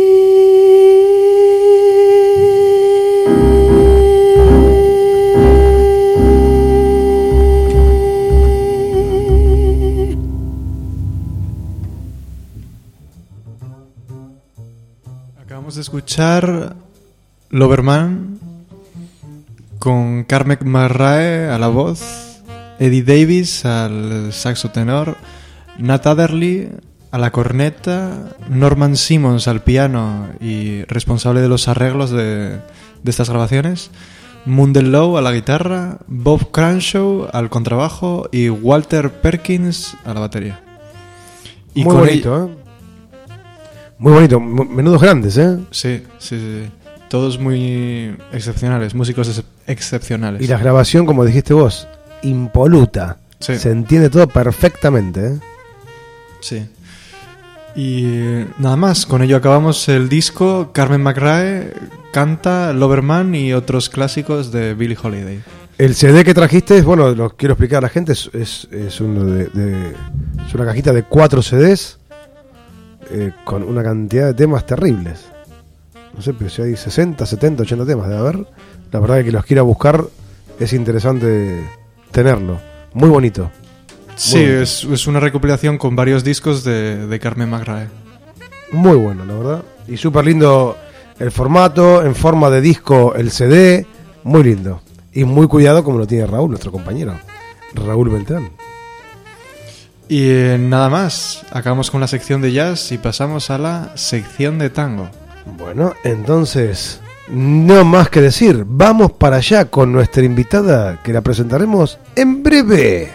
Acabamos de escuchar Loverman con Carmen McRae a la voz, Eddie Davis al saxo tenor, Nat Adderley a la corneta, Norman Simmons al piano y responsable de los arreglos de, de estas grabaciones, Mundellow a la guitarra, Bob Cranshaw al contrabajo y Walter Perkins a la batería. Y muy con bonito, el... ¿eh? Muy bonito, menudos grandes, ¿eh? Sí, sí, sí, sí. Todos muy excepcionales, músicos ex- excepcionales. Y la grabación, como dijiste vos, impoluta. Sí. Se entiende todo perfectamente, ¿eh? Sí. Y nada más, con ello acabamos el disco. Carmen McRae canta Loverman y otros clásicos de Billie Holiday. El C D que trajiste, es, bueno, lo quiero explicar a la gente, es, es, es, uno de, de, es una cajita de cuatro C Ds eh, con una cantidad de temas terribles. No sé, pero si hay sesenta, setenta, ochenta temas de haber. La verdad que los quiera buscar es interesante tenerlo. Muy bonito. Sí, es, es una recopilación con varios discos de, de Carmen McRae. Muy bueno, la verdad. Y súper lindo el formato, en forma de disco el C D. Muy lindo. Y muy cuidado como lo tiene Raúl, nuestro compañero. Raúl Beltrán. Y eh, nada más, acabamos con la sección de jazz y pasamos a la sección de tango. Bueno, entonces, no más que decir. Vamos para allá con nuestra invitada, que la presentaremos en breve.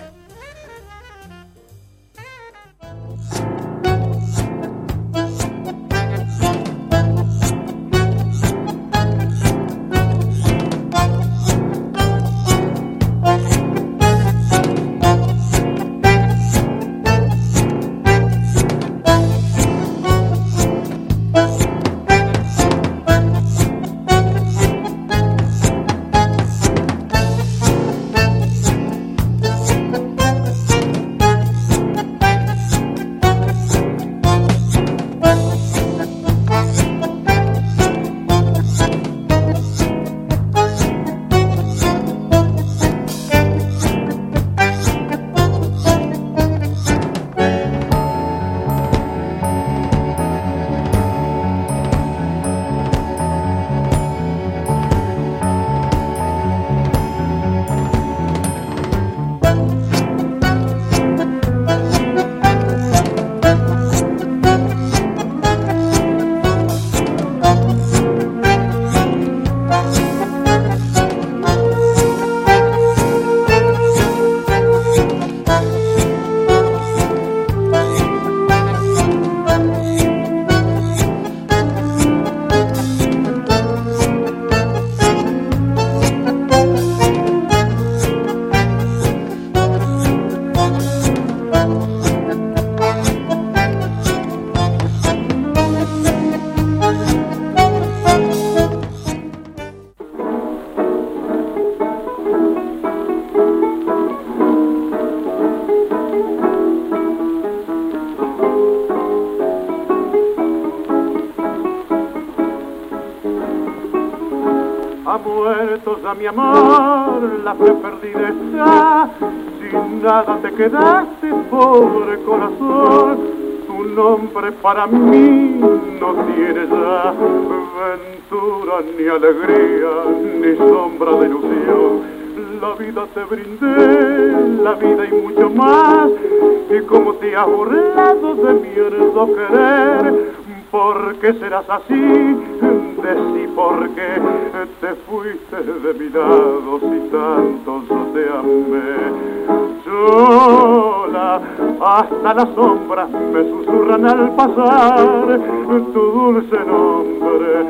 Piensa mi amor, la fe perdida está, sin nada te quedaste, pobre corazón, tu nombre para mí no tiene ya ventura, ni alegría, ni sombra de ilusión. La vida te brindé, la vida y mucho más, y como te has burlado de mi hermoso querer, ¿por qué serás así? Decí por qué te fuiste de mi lado si tanto yo te amé. Sola, hasta las sombras me susurran al pasar tu dulce nombre,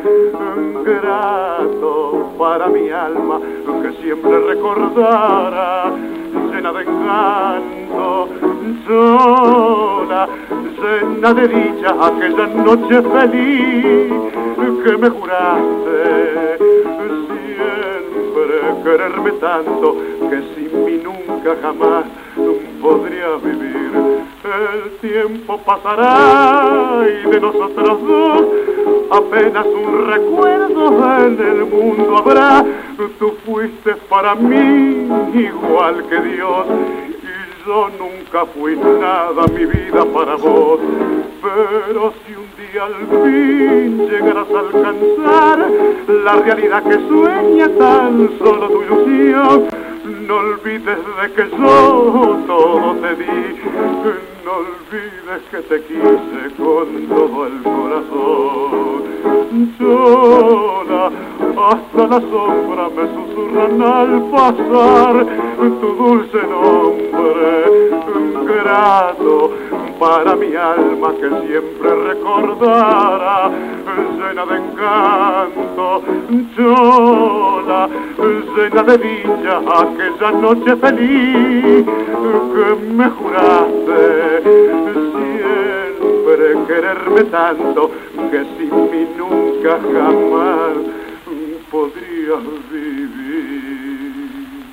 grato para mi alma que siempre recordará, llena de encanto, sola, llena de dicha, aquella noche feliz que me juraste siempre quererme tanto, que sin mí nunca jamás podría vivir. El tiempo pasará y de nosotros dos apenas un recuerdo en el mundo habrá. Tú fuiste para mí igual que Dios, y yo nunca fui nada, mi vida para vos. Pero si un día al fin llegarás a alcanzar la realidad que sueña tan solo tu ilusión, no olvides de que yo todo te di, no olvides que te quise con todo el corazón. Sola, hasta la sombra me susurran al pasar tu dulce nombre, grato para mi alma que siempre recordará, llena de encanto, sola, llena de dicha, aquella noche feliz que me juraste siempre quererme tanto, que sin mí nunca jamás podría vivir.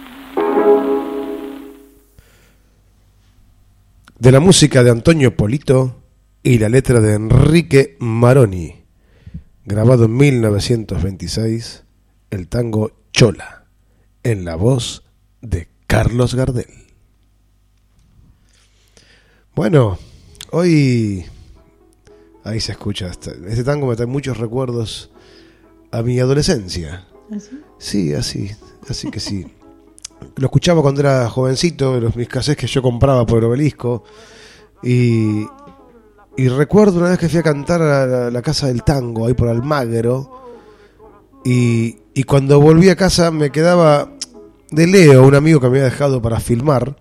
De la música de Antonio Polito y la letra de Enrique Maroni, grabado en mil novecientos veintiséis, el tango Chola, en la voz de Carlos Gardel. Bueno, hoy ahí se escucha este, este tango me trae muchos recuerdos a mi adolescencia. ¿Así? Sí, así, así que sí. Lo escuchaba cuando era jovencito, los mis cassettes que yo compraba por el Obelisco, y, y recuerdo una vez que fui a cantar a la, la Casa del Tango, ahí por Almagro, y, y cuando volví a casa me quedaba de Leo, un amigo que me había dejado para filmar.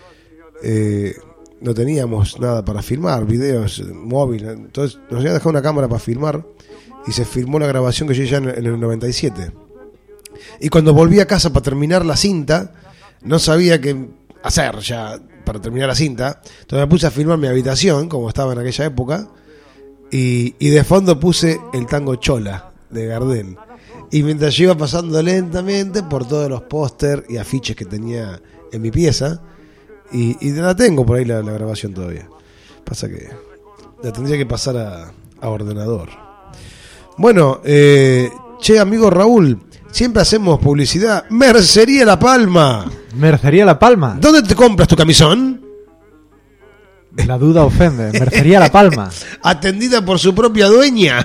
Eh, no teníamos nada para filmar, videos, móvil, entonces nos había dejado una cámara para filmar, y se filmó la grabación que yo ya en, en el noventa y siete. Y cuando volví a casa para terminar la cinta, no sabía qué hacer ya para terminar la cinta. Entonces me puse a filmar mi habitación, como estaba en aquella época, y, y de fondo puse el tango Chola de Gardel. Y mientras yo iba pasando lentamente por todos los póster y afiches que tenía en mi pieza, y, y la tengo por ahí la, la grabación todavía. Pasa que la tendría que pasar a, a ordenador. Bueno, eh, che, amigo Raúl, siempre hacemos publicidad. Mercería La Palma. Mercería La Palma. ¿Dónde te compras tu camisón? La duda ofende. Mercería La Palma. Atendida por su propia dueña.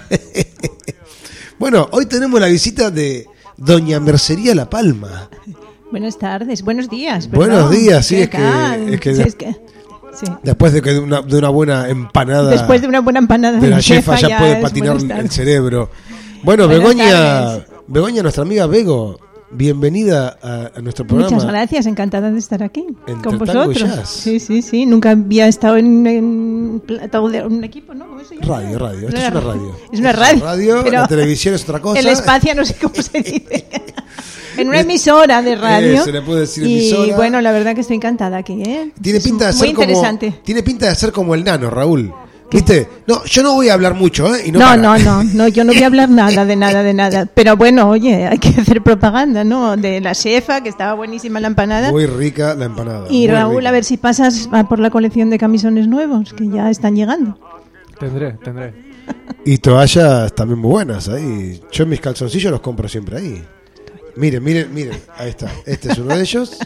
Bueno, hoy tenemos la visita de Doña Mercería La Palma. Buenas tardes, buenos días. Buenos perdón. días, sí, es Acá, que, es que, sí, es que sí. Después de que de una, de una buena empanada, Después de una buena empanada de la chefa, chefa ya puede es patinar buenas el tardes. cerebro. Bueno, Buenas Begoña, tardes. Begoña, nuestra amiga Bego, bienvenida a, a nuestro programa. Muchas gracias, encantada de estar aquí Entre con tango y vosotros. jazz. Sí, sí, sí, nunca había estado en, en plató de un equipo, ¿no? ¿Cómo se llama? Radio, radio, esto es una radio. Es una Esto radio. radio, pero la televisión es otra cosa. El espacio no sé cómo se dice. En una emisora de radio. Eh, se le puede decir y emisora. bueno, la verdad que estoy encantada aquí, ¿eh? Tiene Es pinta de muy ser como, interesante. tiene pinta de ser como el nano, Raúl. ¿Viste? No, yo no voy a hablar mucho, ¿eh? Y no, No, para. no, no, no, yo no voy a hablar nada de nada, de nada. Pero bueno, oye, hay que hacer propaganda, ¿no? De la chefa, que estaba buenísima la empanada. Muy rica la empanada. Y muy Raúl, rica. a ver si pasas a por la colección de camisones nuevos, que ya están llegando. Tendré, tendré. Y toallas también muy buenas ahí. Yo mis calzoncillos los compro siempre ahí. Miren, miren, miren, ahí está. Este es uno de ellos.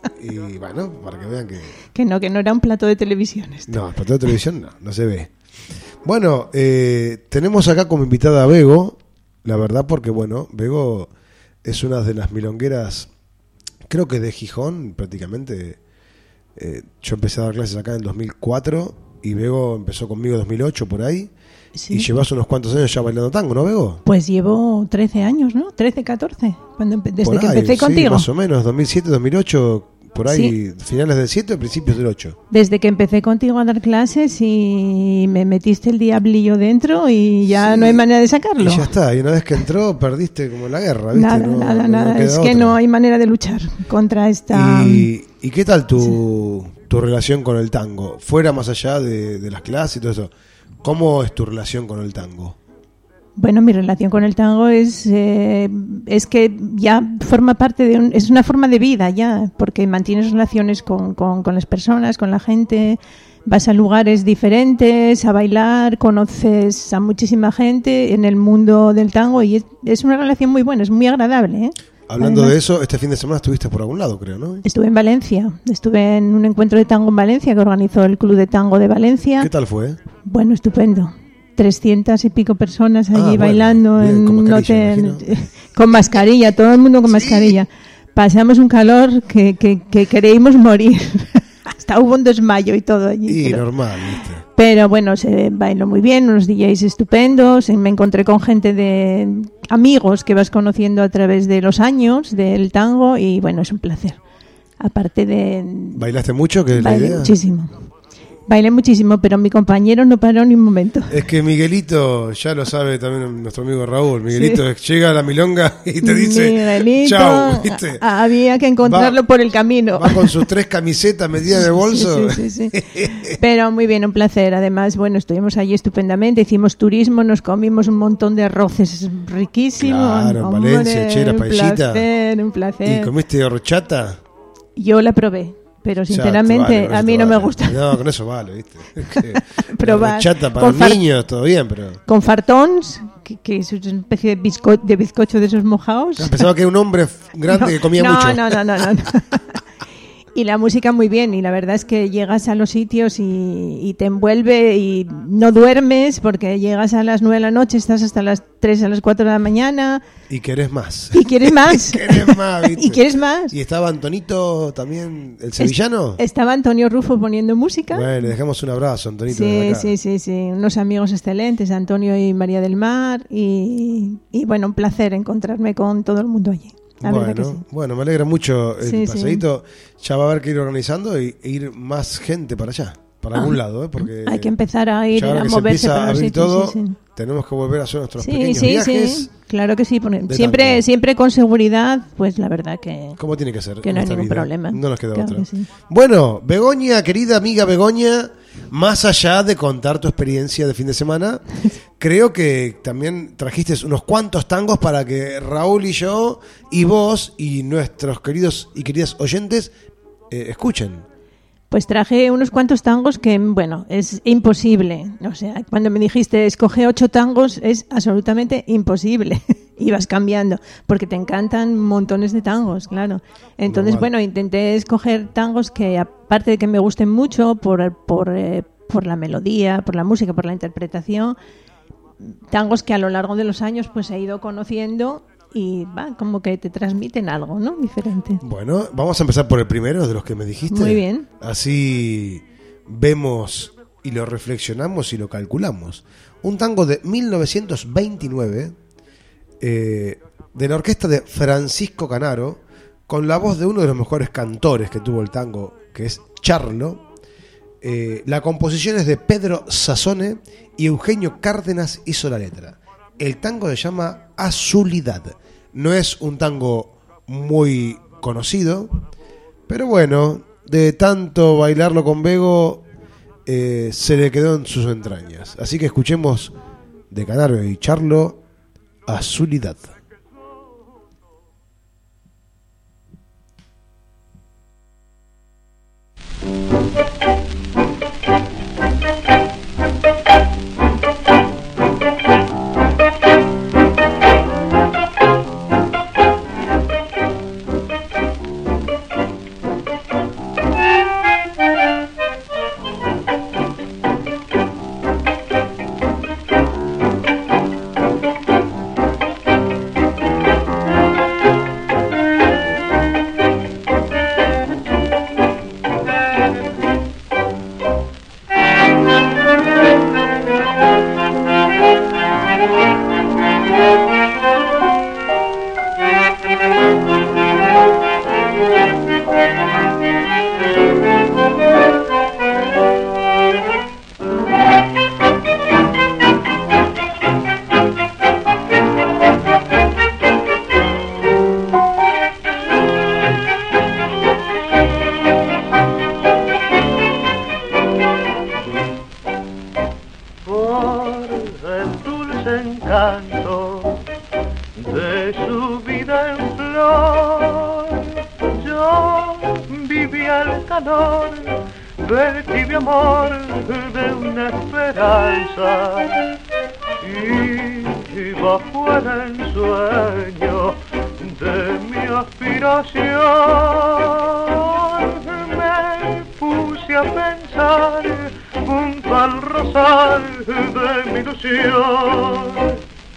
Y bueno, para que vean que... Que no, que no era un plato de televisión esto. No, el plato de televisión no, no se ve. Bueno, eh, tenemos acá como invitada a Bego, la verdad, porque bueno, Bego es una de las milongueras, creo que de Gijón, prácticamente. Eh, yo empecé a dar clases acá en dos mil cuatro y Bego empezó conmigo en dos mil ocho, por ahí. Sí. Y llevas unos cuantos años ya bailando tango, ¿no, Bego? Pues llevo trece años, ¿no? trece, catorce, cuando empe- desde por que ahí, empecé sí, contigo. Más o menos, dos mil siete, dos mil ocho, por ahí, Sí. Finales del siete o principios del ocho. Desde que empecé contigo a dar clases y me metiste el diablillo dentro y ya Sí. no hay manera de sacarlo. Y ya está, y una vez que entró perdiste como la guerra, ¿viste? Nada, no, nada, no nada. queda Es que otra. no hay manera de luchar contra esta... ¿Y, ¿y qué tal tu, tu relación con el tango? Fuera, más allá de, de las clases y todo eso, ¿cómo es tu relación con el tango? Bueno, mi relación con el tango es eh, es que ya forma parte de un, es una forma de vida ya, porque mantienes relaciones con, con, con las personas, con la gente, vas a lugares diferentes, a bailar, conoces a muchísima gente en el mundo del tango y es, es una relación muy buena, es muy agradable, ¿eh? Hablando Además, de eso, este fin de semana estuviste por algún lado, creo, ¿no? estuve en Valencia, estuve en un encuentro de tango en Valencia que organizó el Club de Tango de Valencia. ¿Qué tal fue? Bueno, estupendo. Trescientas y pico personas allí Ah, bueno, bailando bien, en con un mascarilla, hotel imagino. con mascarilla, todo el mundo con Sí. mascarilla. Pasamos un calor que, que, que creímos morir. Hasta hubo un desmayo y todo allí. Y pero, normal, ¿viste? pero bueno, se bailó muy bien, unos D Js estupendos. Me encontré con gente de amigos que vas conociendo a través de los años del tango y bueno, es un placer. Aparte de... ¿Bailaste mucho? ¿Qué es la Bailé idea? muchísimo. Bailé muchísimo, pero mi compañero no paró ni un momento. Es que Miguelito, ya lo sabe también nuestro amigo Raúl, Miguelito llega a la milonga y te dice Miguelito, chau, ¿viste? a- había que encontrarlo Va- por el camino. Va con sus tres camisetas metidas en el bolso. Sí, sí, sí, sí. Pero muy bien, un placer. Además, bueno, estuvimos allí estupendamente, hicimos turismo, nos comimos un montón de arroces riquísimos. Claro, en Hombre, Valencia, che, la un paellita. placer, un ¿Y placer. comiste horchata? Yo la probé, pero Ya, sinceramente te vale, con a eso mí te no me vale. gusta. No, con eso vale, ¿viste? Es que Probar. la horchata para Con far- niños, todo bien, pero... Con fartons, que, que es una especie de, bizco- de bizcocho de esos mojados. Pensaba que era un hombre f- grande No, que comía no, mucho. No, no, no, no, no. Y la música muy bien, y la verdad es que llegas a los sitios y, y te envuelve y no duermes porque llegas a las nueve de la noche, estás hasta las tres, a las cuatro de la mañana Y querés más. y quieres más. Querés más, ¿viste? Y quieres más. ¿Y estaba Antonito también, el sevillano? Estaba Antonio Rufo poniendo música. Bueno, le dejamos un abrazo, Antonito. desde Sí, acá. sí, sí, sí, unos amigos excelentes, Antonio y María del Mar, y, y bueno, un placer encontrarme con todo el mundo allí. La verdad que Bueno, sí. bueno, me alegra mucho el Sí, sí. paseíto. Ya va a haber que ir organizando y, e ir más gente para allá, para algún lado, ¿eh? Porque Hay que empezar a ir ya ahora a que se moverse empieza para a los abrir sitios, todo, sí, sí. tenemos que volver a hacer nuestros Sí, pequeños sí, viajes. sí, claro que sí. pone- de Siempre, tango. siempre con seguridad, pues la verdad que, ¿Cómo tiene que ser? que en no hay esta ningún vida? problema. No nos queda Claro otra. que sí. Bueno, Begoña, querida amiga Begoña, más allá de contar tu experiencia de fin de semana, creo que también trajiste unos cuantos tangos para que Raúl y yo y vos y nuestros queridos y queridas oyentes eh, escuchen. Pues traje unos cuantos tangos que, bueno, es imposible. O sea, cuando me dijiste escoge ocho tangos, es absolutamente imposible. Y vas cambiando, porque te encantan montones de tangos, claro. Entonces, Normal. bueno, intenté escoger tangos que, aparte de que me gusten mucho por, por, eh, por la melodía, por la música, por la interpretación, tangos que a lo largo de los años pues he ido conociendo y va, como que te transmiten algo, ¿no? Diferente. Bueno, vamos a empezar por el primero de los que me dijiste. Muy bien. Así vemos y lo reflexionamos y lo calculamos. Un tango de mil novecientos veintinueve eh, de la orquesta de Francisco Canaro, con la voz de uno de los mejores cantores que tuvo el tango, que es Charlo. Eh, la composición es de Pedro Sassone y Eugenio Cárdenas hizo la letra. El tango se llama Azulidad. No es un tango muy conocido, pero bueno, de tanto bailarlo con Bego, eh, se le quedó en sus entrañas. Así que escuchemos de Canaro y Charlo, Azulidad. calor del tibio amor de una esperanza. Y bajo el ensueño de mi aspiración me puse a pensar junto al rosal de mi ilusión.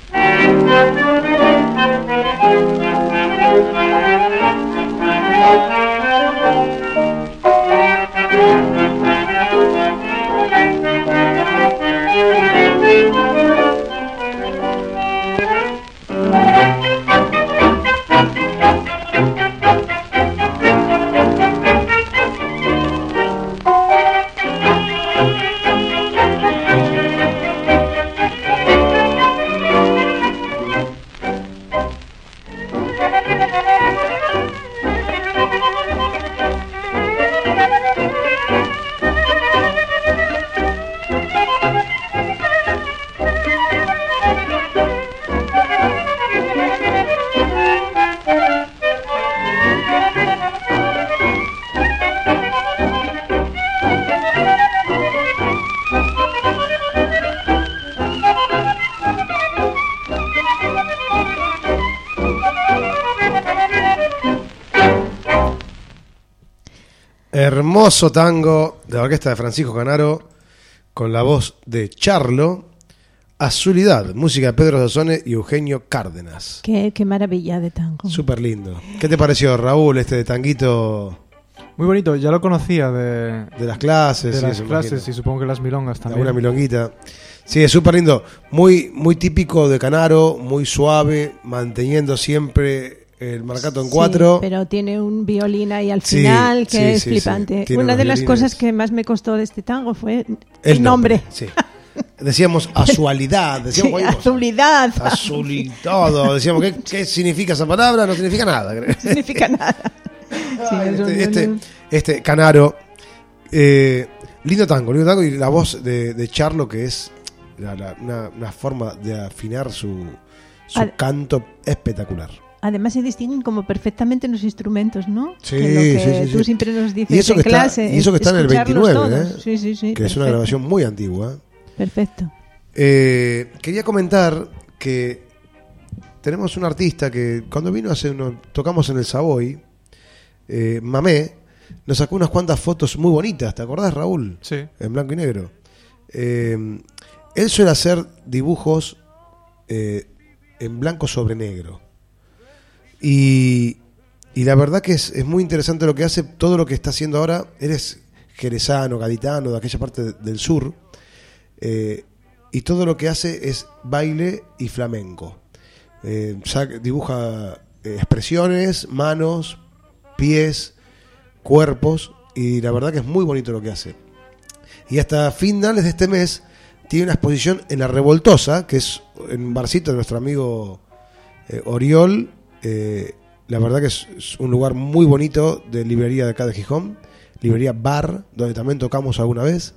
Hermoso tango de la orquesta de Francisco Canaro con la voz de Charlo. Azulidad, música de Pedro Sassone y Eugenio Cárdenas. Qué, qué maravilla de tango. Súper lindo. ¿Qué te pareció, Raúl, este tanguito? Muy bonito, ya lo conocía de, de las clases. de sí, las eso, clases imagino. y supongo que las milongas también. Una milonguita. Sí, es súper lindo. Muy, muy típico de Canaro, muy suave, manteniendo siempre el marcato en cuatro. Sí, pero tiene un violín ahí al Sí, final que sí, es sí, flipante. sí. Tiene Una unos de las violines. cosas que más me costó de este tango fue el, El nombre. nombre, sí. Decíamos azualidad, decíamos Sí, cualquier cosa. azulidad. Azul y todo. Decíamos, ¿qué, ¿qué significa esa palabra? No significa nada. creo. No significa nada. Sí, Ay, es un- este, este, este Canaro, eh, lindo tango, lindo tango, y la voz de, de Charlo, que es la- la- una, una forma de afinar su, su Ad- canto espectacular. Además se distinguen como perfectamente los instrumentos, ¿no? Sí, que lo que sí, sí, tú sí. siempre nos dices Y eso que en está, clase. y eso que está en el escucharlos veintinueve, todos. ¿eh? Sí, sí, sí. que es una perfecto. grabación muy antigua. Perfecto. Eh, quería comentar que tenemos un artista que cuando vino hace unos, tocamos en el Savoy, eh, Mamé, nos sacó unas cuantas fotos muy bonitas, ¿te acordás, Raúl? Sí. En blanco y negro. Eh, él suele hacer dibujos eh, en blanco sobre negro. Y, y la verdad que es, es muy interesante lo que hace, todo lo que está haciendo ahora. Él es jerezano, gaditano, de aquella parte de- del sur. Eh, y todo lo que hace es baile y flamenco. Eh, saca- dibuja eh, expresiones, manos, pies, cuerpos, y la verdad que es muy bonito lo que hace. Y hasta finales de este mes tiene una exposición en La Revoltosa, que es en un barcito de nuestro amigo eh, Oriol. Eh, la verdad que es, es un lugar muy bonito de librería de acá de Gijón, librería Bar, donde también tocamos alguna vez.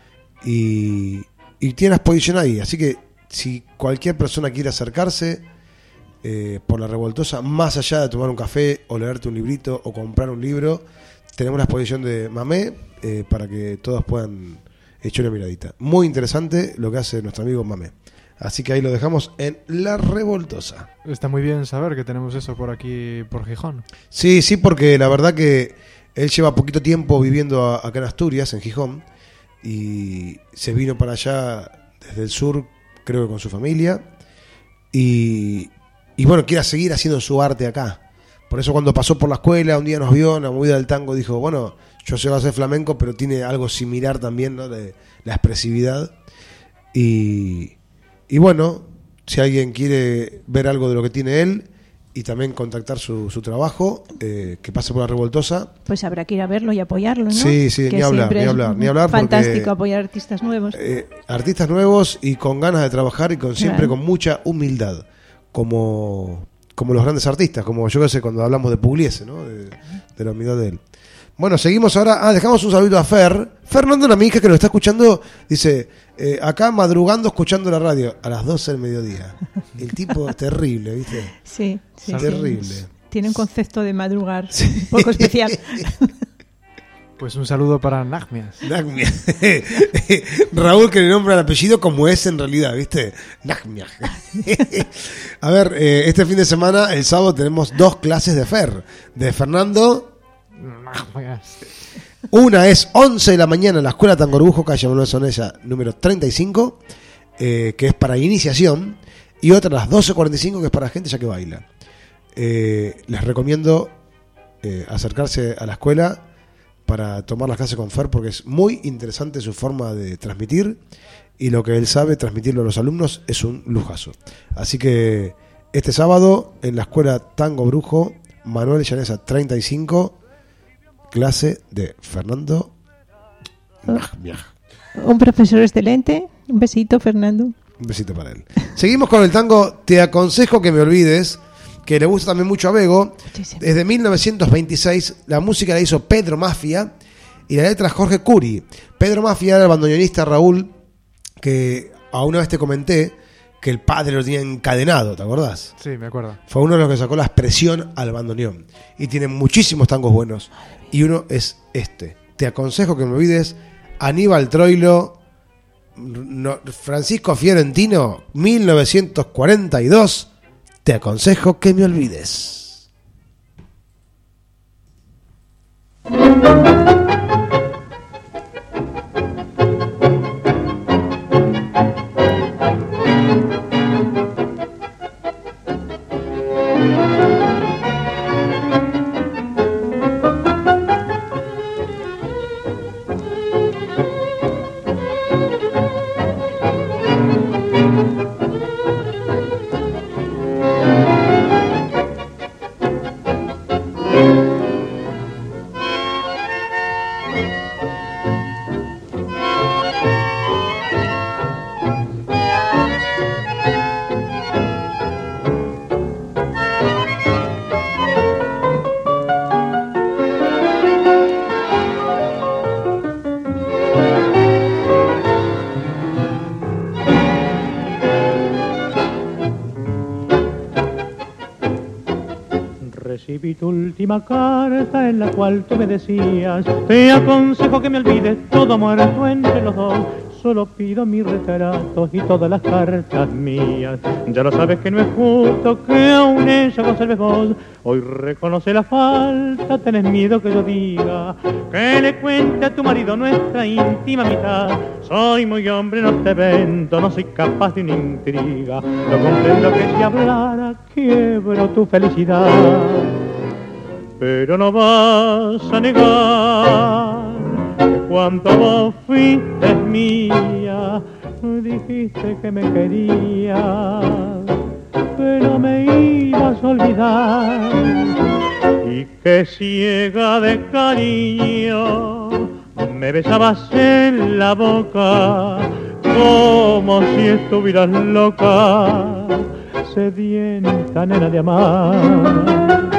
Y, y tiene la exposición ahí, así que si cualquier persona quiere acercarse eh, por La Revoltosa, más allá de tomar un café o leerte un librito o comprar un libro, tenemos la exposición de Mamé eh, para que todos puedan echar una miradita. Muy interesante lo que hace nuestro amigo Mamé. Así que ahí lo dejamos en La Revoltosa. Está muy bien saber que tenemos eso por aquí, por Gijón. Sí, sí, porque la verdad que él lleva poquito tiempo viviendo a- acá en Asturias, en Gijón, y se vino para allá desde el sur, creo que con su familia, y, y bueno, quiere seguir haciendo su arte acá. Por eso cuando pasó por la escuela, un día nos vio en la movida del tango, dijo, bueno, yo sé hacer flamenco, pero tiene algo similar también, ¿no? De la expresividad. Y, y bueno, si alguien quiere ver algo de lo que tiene él y también contactar su, su trabajo, eh, que pase por La Revoltosa. Pues habrá que ir a verlo y apoyarlo, ¿no? Sí, sí, Que ni hablar, siempre ni es hablar, ni hablar porque- fantástico apoyar artistas nuevos. Eh, artistas nuevos y con ganas de trabajar y con siempre Claro. con mucha humildad, como, como los grandes artistas, como yo que sé, cuando hablamos de Pugliese, ¿no? De, de la humildad de él. Bueno, seguimos ahora. Ah, dejamos un saludo a Fer. Fernando, una amiga que nos está escuchando, dice, eh, acá madrugando escuchando la radio a las doce del mediodía. El tipo es terrible, ¿viste? Sí, sí, sí. Terrible. Tiene un concepto de madrugar un poco especial. Pues un saludo para Nagmias. Nagmias. Raúl, que le nombra el apellido como es en realidad, ¿viste? Nagmias. A ver, eh, este fin de semana, el sábado, tenemos dos clases de Fer. De Fernando. Nagmias. Una es once de la mañana en la Escuela Tangorujo, calle Manuel Sonella, número treinta y cinco, eh, que es para iniciación. Y otra a las doce cuarenta y cinco, que es para gente ya que baila. Eh, les recomiendo eh, acercarse a la escuela para tomar las clases con Fer, porque es muy interesante su forma de transmitir, y lo que él sabe transmitirlo a los alumnos es un lujazo. Así que este sábado en la Escuela Tango Brujo, Manuel Llanesa treinta y cinco, clase de Fernando Nagmias. Un profesor excelente. Un besito, Fernando. Un besito para él. Seguimos con el tango Te aconsejo que me olvides, que le gusta también mucho a Bego. Desde mil novecientos veintiséis la música la hizo Pedro Mafia y la letra Jorge Curi. Pedro Mafia era el bandoneonista, Raúl, que a una vez te comenté que el padre lo tenía encadenado, ¿te acordás? Sí, me acuerdo. Fue uno de los que sacó la expresión al bandoneón. Y tiene muchísimos tangos buenos. Y uno es este. Te aconsejo que me olvides. Aníbal Troilo, no, Francisco Fiorentino, mil novecientos cuarenta y dos. Te aconsejo que me olvides. Recibí tu última carta en la cual tú me decías: te aconsejo que me olvides, todo muerto entre los dos. Solo pido mis retratos y todas las cartas mías. Ya lo sabes que no es justo que aún ella conserves vos. Hoy reconoce la falta, tenés miedo que yo diga que le cuente a tu marido nuestra íntima mitad. Soy muy hombre, no te vendo, no soy capaz de una intriga. Lo comprendo que si hablara quiebro tu felicidad. Pero no vas a negar que cuando vos fuiste mía, dijiste que me querías, pero me ibas a olvidar, y que ciega de cariño me besabas en la boca como si estuvieras loca, sedienta nena de amar.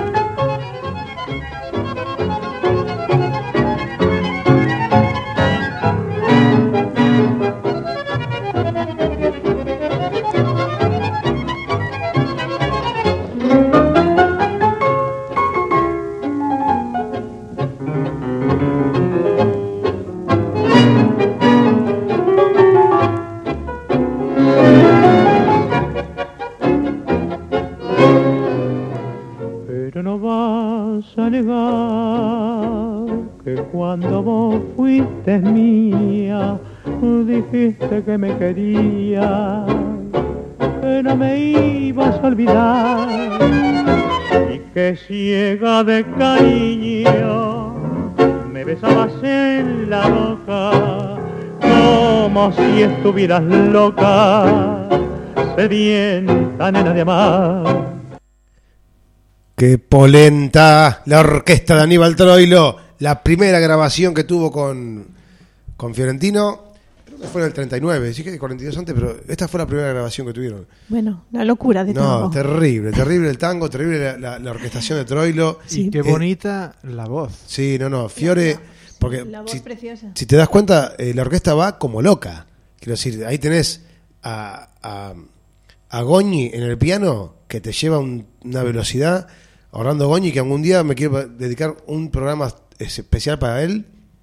Cuando vos fuiste mía, dijiste que me querías, que no me ibas a olvidar, y que ciega de cariño me besabas en la boca como si estuvieras loca, sedienta nena de amar. ¡Qué polenta! La orquesta de Aníbal Troilo. La primera grabación que tuvo con, con Fiorentino, creo que fue en el treinta y nueve, sí que hay cuarenta y dos antes, pero esta fue la primera grabación que tuvieron. Bueno, la locura de tango. No, terrible, terrible el tango, terrible la, la, la orquestación de Troilo. Sí. Y qué bonita eh, la voz. Sí, no, no, Fiore, porque la voz si, preciosa. Si te das cuenta, eh, la orquesta va como loca. Quiero decir, ahí tenés a, a, a Goñi en el piano, que te lleva un, una velocidad. Orlando Goñi, que algún día me quiero dedicar un programa especial para él,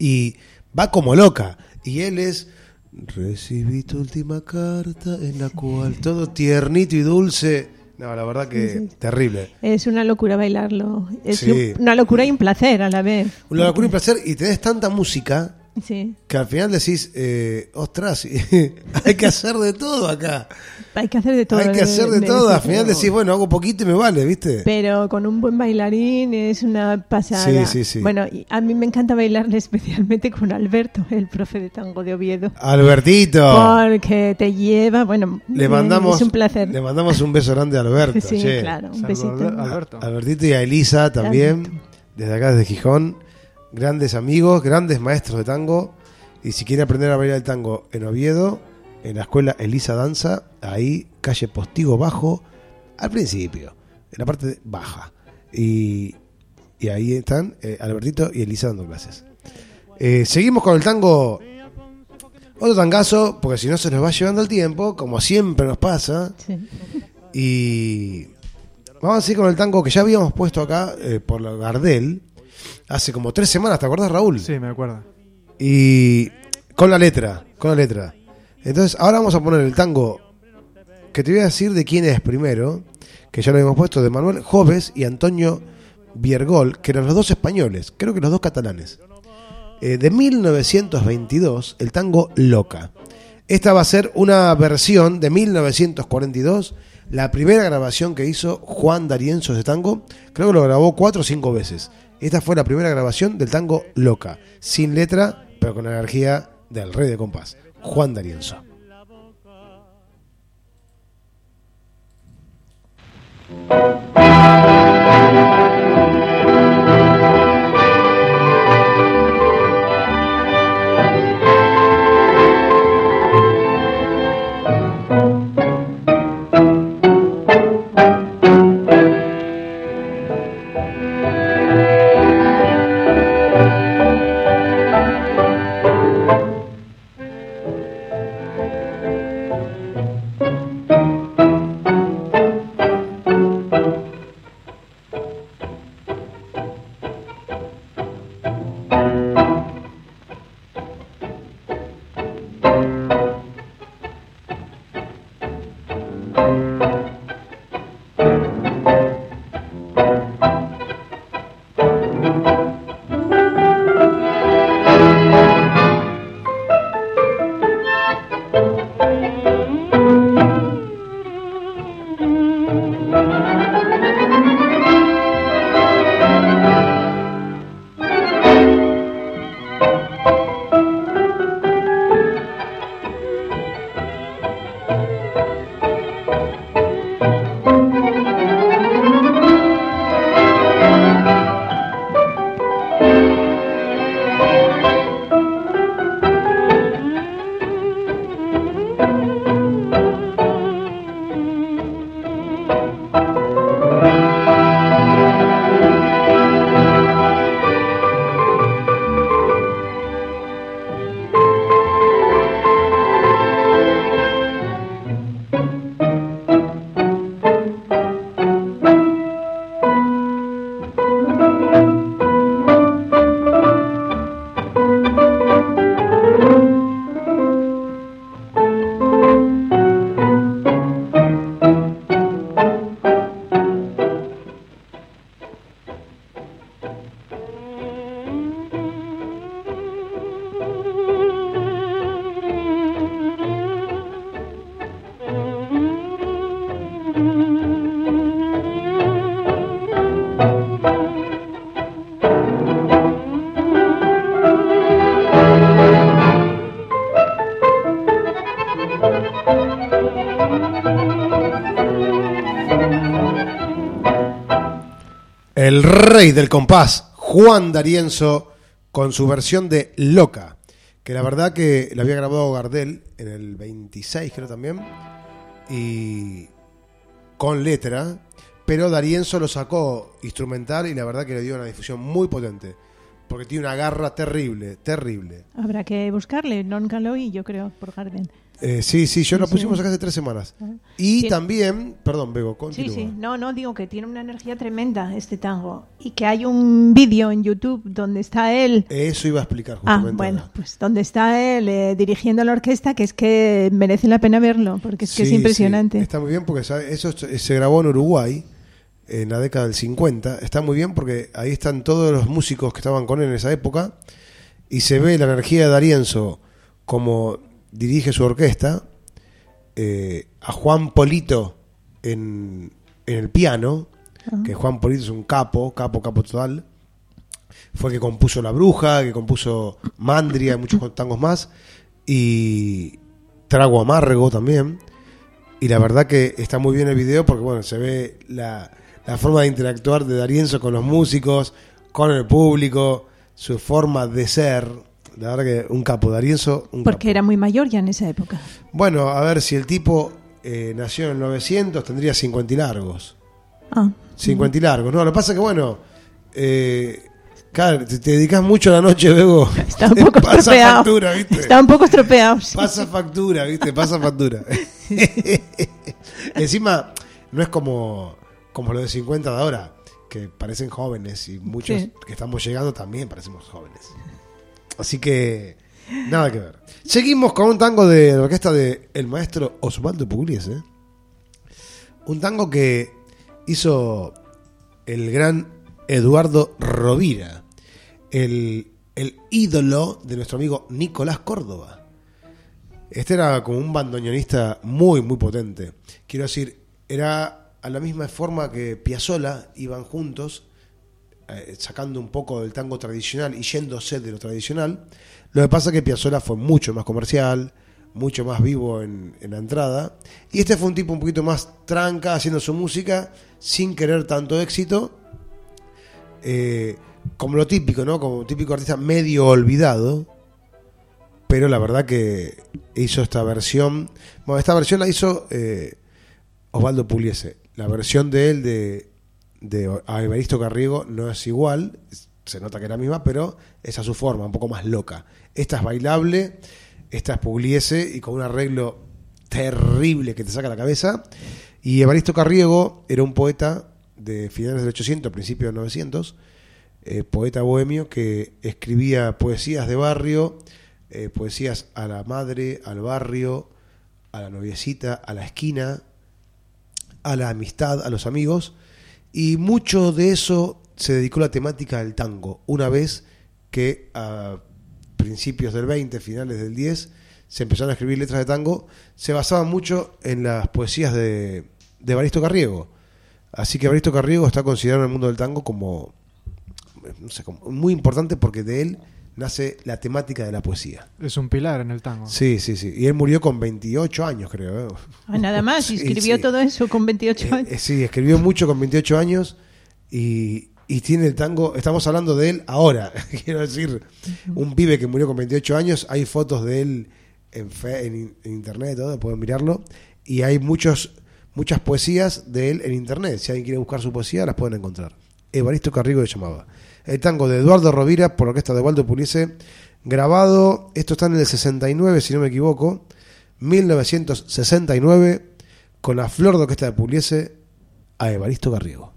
y va como loca. Y él es... Recibí tu última carta en la cual todo tiernito y dulce. No, la verdad que sí, sí. terrible. Es una locura bailarlo. Es sí. una locura y un placer a la vez. Una locura y un placer, y tenés tanta música sí. que al final decís, eh, ostras, hay que hacer de todo acá. Hay que hacer de todo. Hay que hacer de, de todo. Al final decís, bueno, hago poquito y me vale, ¿viste? Pero con un buen bailarín es una pasada. Sí, sí, sí. Bueno, a mí me encanta bailarle especialmente con Alberto, el profe de tango de Oviedo. Albertito. Porque te lleva, bueno, le mandamos, es un placer. Le mandamos un beso grande a Alberto. Sí, che. claro, un Salvo besito. Alberto. A Albertito y a Elisa también, Alberto. Desde acá, desde Gijón. Grandes amigos, grandes maestros de tango. Y si quiere aprender a bailar el tango en Oviedo, en la escuela Elisa Danza, ahí, calle Postigo Bajo, al principio, en la parte baja. Y, y ahí están eh, Albertito y Elisa dando clases. Eh, seguimos con el tango, otro tangazo, porque si no se nos va llevando el tiempo, como siempre nos pasa. Sí. Y vamos a seguir con el tango que ya habíamos puesto acá eh, por la Gardel, hace como tres semanas, ¿te acordás, Raúl? Sí, me acuerdo. Y con la letra, con la letra. Entonces, ahora vamos a poner el tango que te voy a decir de quién es primero, que ya lo habíamos puesto, de Manuel Joves y Antonio Biergol, que eran los dos españoles, creo que los dos catalanes. Eh, de mil novecientos veintidós, el tango Loca. Esta va a ser una versión de mil novecientos cuarenta y dos, la primera grabación que hizo Juan D'Arienzo de tango. Creo que lo grabó cuatro o cinco veces. Esta fue la primera grabación del tango Loca, sin letra, pero con la energía del rey de compás, Juan D'Arienzo. El rey del compás, Juan D'Arienzo, con su versión de Loca, que la verdad que la había grabado Gardel en el veintiséis, creo también, y con letra, pero D'Arienzo lo sacó instrumental y la verdad que le dio una difusión muy potente, porque tiene una garra terrible, terrible. Habrá que buscarle, non caloi, yo creo, por Gardel. Eh, sí, sí, yo lo Sí. pusimos acá hace tres semanas. Y Sí. también, perdón, Bego, Sí, continúa. sí, no, no, digo que tiene una energía tremenda este tango y que hay un vídeo en YouTube donde está él. Eso iba a explicar Ah, justamente. bueno, ahora. pues donde está él eh, dirigiendo la orquesta, que es que merece la pena verlo, porque es que Sí, es impresionante. sí, está muy bien porque ¿sabe? Eso se grabó en Uruguay en la década del cincuenta. Está muy bien porque ahí están todos los músicos que estaban con él en esa época y se ve la energía de D'Arienzo como dirige su orquesta, eh, a Juan Polito en, en el piano, Ah. que Juan Polito es un capo, capo, capo total. Fue el que compuso La Bruja, que compuso Mandria y muchos tangos más. Y Trago Amargo también. Y la verdad que está muy bien el video porque bueno, se ve la, la forma de interactuar de D'Arienzo con los músicos, con el público, su forma de ser. La verdad que un capo, D'Arienzo, un Porque capo. era muy mayor ya en esa época. Bueno, a ver, si el tipo eh, nació en el novecientos, tendría cincuenta y largos. Ah. cincuenta y largos. No, lo que pasa es que bueno, eh, claro, te, te dedicas mucho a la noche, luego Está un poco pasa estropeado. factura, ¿viste? Está un poco estropeado. sí. Pasa factura, ¿viste? Pasa factura. Encima, no es como, como los de cincuenta de ahora, que parecen jóvenes y muchos Sí. que estamos llegando también parecemos jóvenes. Así que, nada que ver. Seguimos con un tango de la orquesta de el maestro Osvaldo Pugliese. Un tango que hizo el gran Eduardo Rovira, el, el ídolo de nuestro amigo Nicolás Córdoba. Este era como un bandoneonista muy, muy potente. Quiero decir, era a la misma forma que Piazzolla, iban juntos, eh, sacando un poco del tango tradicional y yéndose de lo tradicional. Lo que pasa es que Piazzolla fue mucho más comercial, mucho más vivo en, en la entrada. Y este fue un tipo un poquito más tranca, haciendo su música, sin querer tanto éxito. Eh, como lo típico, ¿no? Como típico artista medio olvidado. Pero la verdad que hizo esta versión. Bueno, esta versión la hizo eh, Osvaldo Pugliese. La versión de él de, de a Evaristo Carriego no es igual. Se nota que es la misma, pero es a su forma, un poco más loca. Esta es bailable, esta es Pugliese y con un arreglo terrible que te saca la cabeza. Y Evaristo Carriego era un poeta de finales del ochocientos, principios del novecientos, eh, poeta bohemio que escribía poesías de barrio, eh, poesías a la madre, al barrio, a la noviecita, a la esquina, a la amistad, a los amigos, y mucho de eso se dedicó a la temática del tango, una vez que a principios del veinte, finales del diez, se empezaron a escribir letras de tango, se basaban mucho en las poesías de, de Evaristo Carriego. Así que Evaristo Carriego está considerado en el mundo del tango como, no sé, como muy importante porque de él nace la temática de la poesía. Es un pilar en el tango. Sí, sí, sí. Y él murió con veintiocho años, creo. ¿eh? Ah, nada más, Sí, y escribió sí. todo eso con veintiocho Eh, años. eh, sí, escribió mucho con veintiocho años y, y tiene el tango. Estamos hablando de él ahora. Quiero decir, un pibe que murió con veintiocho años. Hay fotos de él en, fe, en, en internet, todo, pueden mirarlo. Y hay muchos muchas poesías de él en internet. Si alguien quiere buscar su poesía, las pueden encontrar. Evaristo Carriego se llamaba. El tango de Eduardo Rovira por la orquesta de Osvaldo Pugliese, grabado, esto está en el sesenta y nueve, si no me equivoco, mil novecientos sesenta y nueve, con la flor de orquesta de Pugliese a Evaristo Carriego.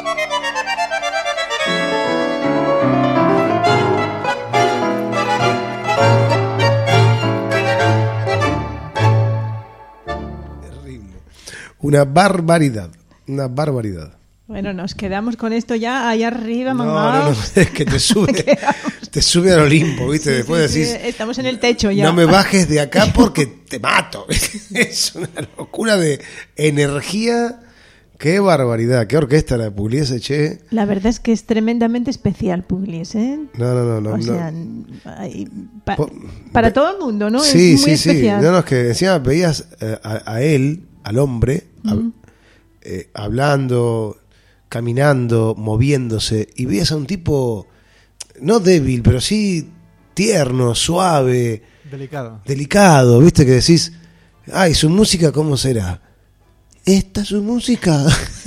Una barbaridad, una barbaridad. Bueno, nos quedamos con esto ya ahí arriba, No, mamá. no, no, es que te sube, te sube al Olimpo, ¿viste? Sí, Después sí, decís, sí, estamos en el techo ya. no me bajes de acá porque te mato. Es una locura de energía. Qué barbaridad, qué orquesta la de Pugliese, che. La verdad es que es tremendamente especial Pugliese, ¿eh? No, no, no, no. O no. sea, hay- pa- Po- para ve- todo el mundo, ¿no? Sí, es muy sí, especial. sí. No, no, es que encima veías eh, a, a él, al hombre, hab- eh, hablando, caminando, moviéndose, y veías a un tipo, no débil, pero sí tierno, suave, Delicado. delicado, ¿viste? Que decís, ay, su música, ¿cómo será? Esta es su música.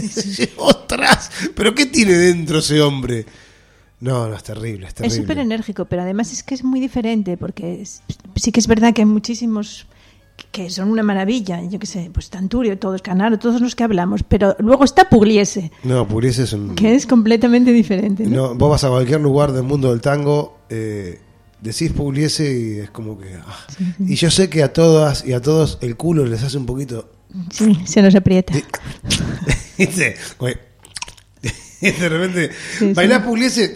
¡Ostras! ¿Pero qué tiene dentro ese hombre? No, no, es terrible, es Es terrible. súper enérgico, pero además es que es muy diferente, porque es- sí que es verdad que hay muchísimos que son una maravilla, yo qué sé, pues Tanturio, todos, Canaro, todos los que hablamos, pero luego está Pugliese, No, Pugliese es un... que es completamente diferente, ¿no? No, vos vas a cualquier lugar del mundo del tango, eh, decís Pugliese y es como que... ah. Y yo sé que a todas y a todos el culo les hace un poquito... Sí, se nos aprieta. ¿Viste? Como que- de repente, Sí, bailás sí. Pugliese...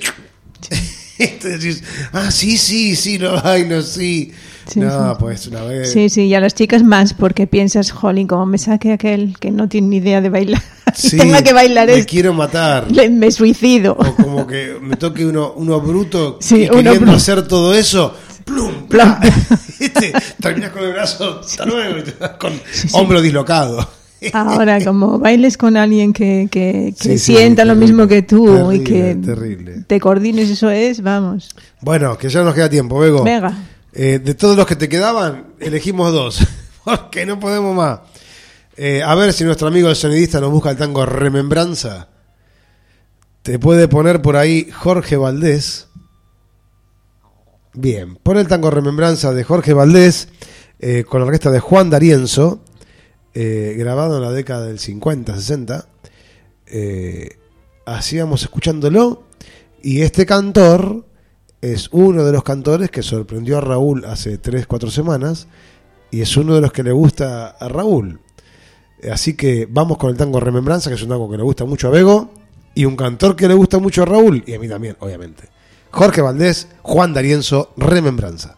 Este decís, ah, sí, sí, sí, no, ay, no, sí. Sí, no, sí. pues una vez... Sí, sí, y a las chicas más, porque piensas, jolín, como me saque aquel que no tiene ni idea de bailar y Sí, tenga que bailar me esto, quiero matar. le- me suicido. O como que me toque uno, uno bruto Sí, y uno queriendo bruto. hacer todo eso. Plum, Plum. plá. ¿Viste? Terminás con el brazo, hasta luego, y te vas con Sí, sí. hombro dislocado. Ahora, como bailes con alguien que, que, que Sí, sí, sienta lo terrible, mismo que tú terrible, y que terrible. te coordines, eso es, vamos. Bueno, que ya nos queda tiempo, Bego. Venga. Eh, de todos los que te quedaban, elegimos dos, porque no podemos más. Eh, a ver si nuestro amigo el sonidista nos busca el tango Remembranza. Te puede poner por ahí Jorge Valdés. Bien, pon el tango Remembranza de Jorge Valdés eh, con la orquesta de Juan D'Arienzo, eh, grabado en la década del cincuenta, sesenta. Eh, así vamos escuchándolo. Y este cantor es uno de los cantores que sorprendió a Raúl hace tres, cuatro semanas. Y es uno de los que le gusta a Raúl. Así que vamos con el tango Remembranza, que es un tango que le gusta mucho a Bego. Y un cantor que le gusta mucho a Raúl. Y a mí también, obviamente. Jorge Valdés, Juan D'Arienzo, Remembranza.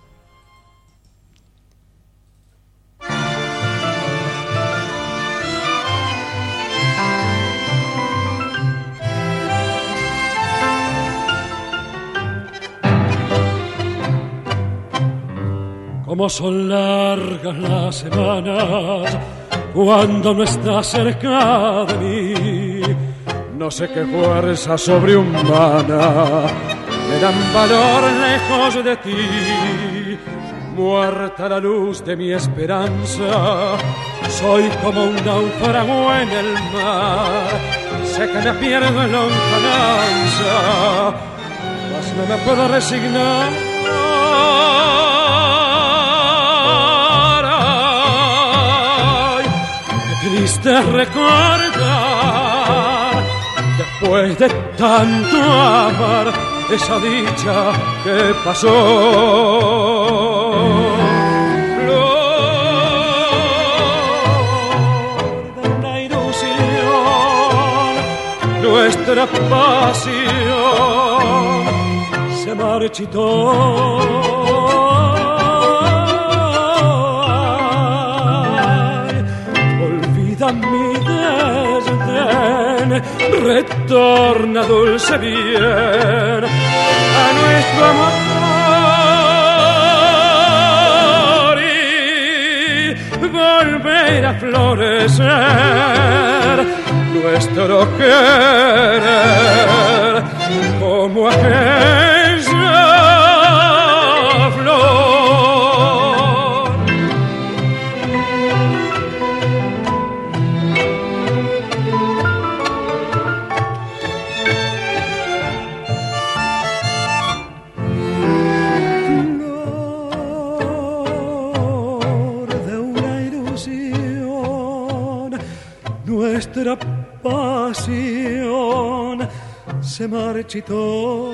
Como son largas las semanas cuando no estás cerca de mí, no sé qué fuerza sobrehumana me dan valor lejos de ti. Muerta la luz de mi esperanza, soy como un náufrago en el mar. Sé que me pierdo en lontananza, mas no me puedo resignar. Ay, qué triste recordar, después de tanto amar, esa dicha que pasó. Flor de una ilusión, nuestra pasión se marchitó. Ay, olvida mi desdén, retorna dulce bien a nuestro amor y volver a florecer nuestro querer como aquella flor. Nuestra pasión pasión se marchitó.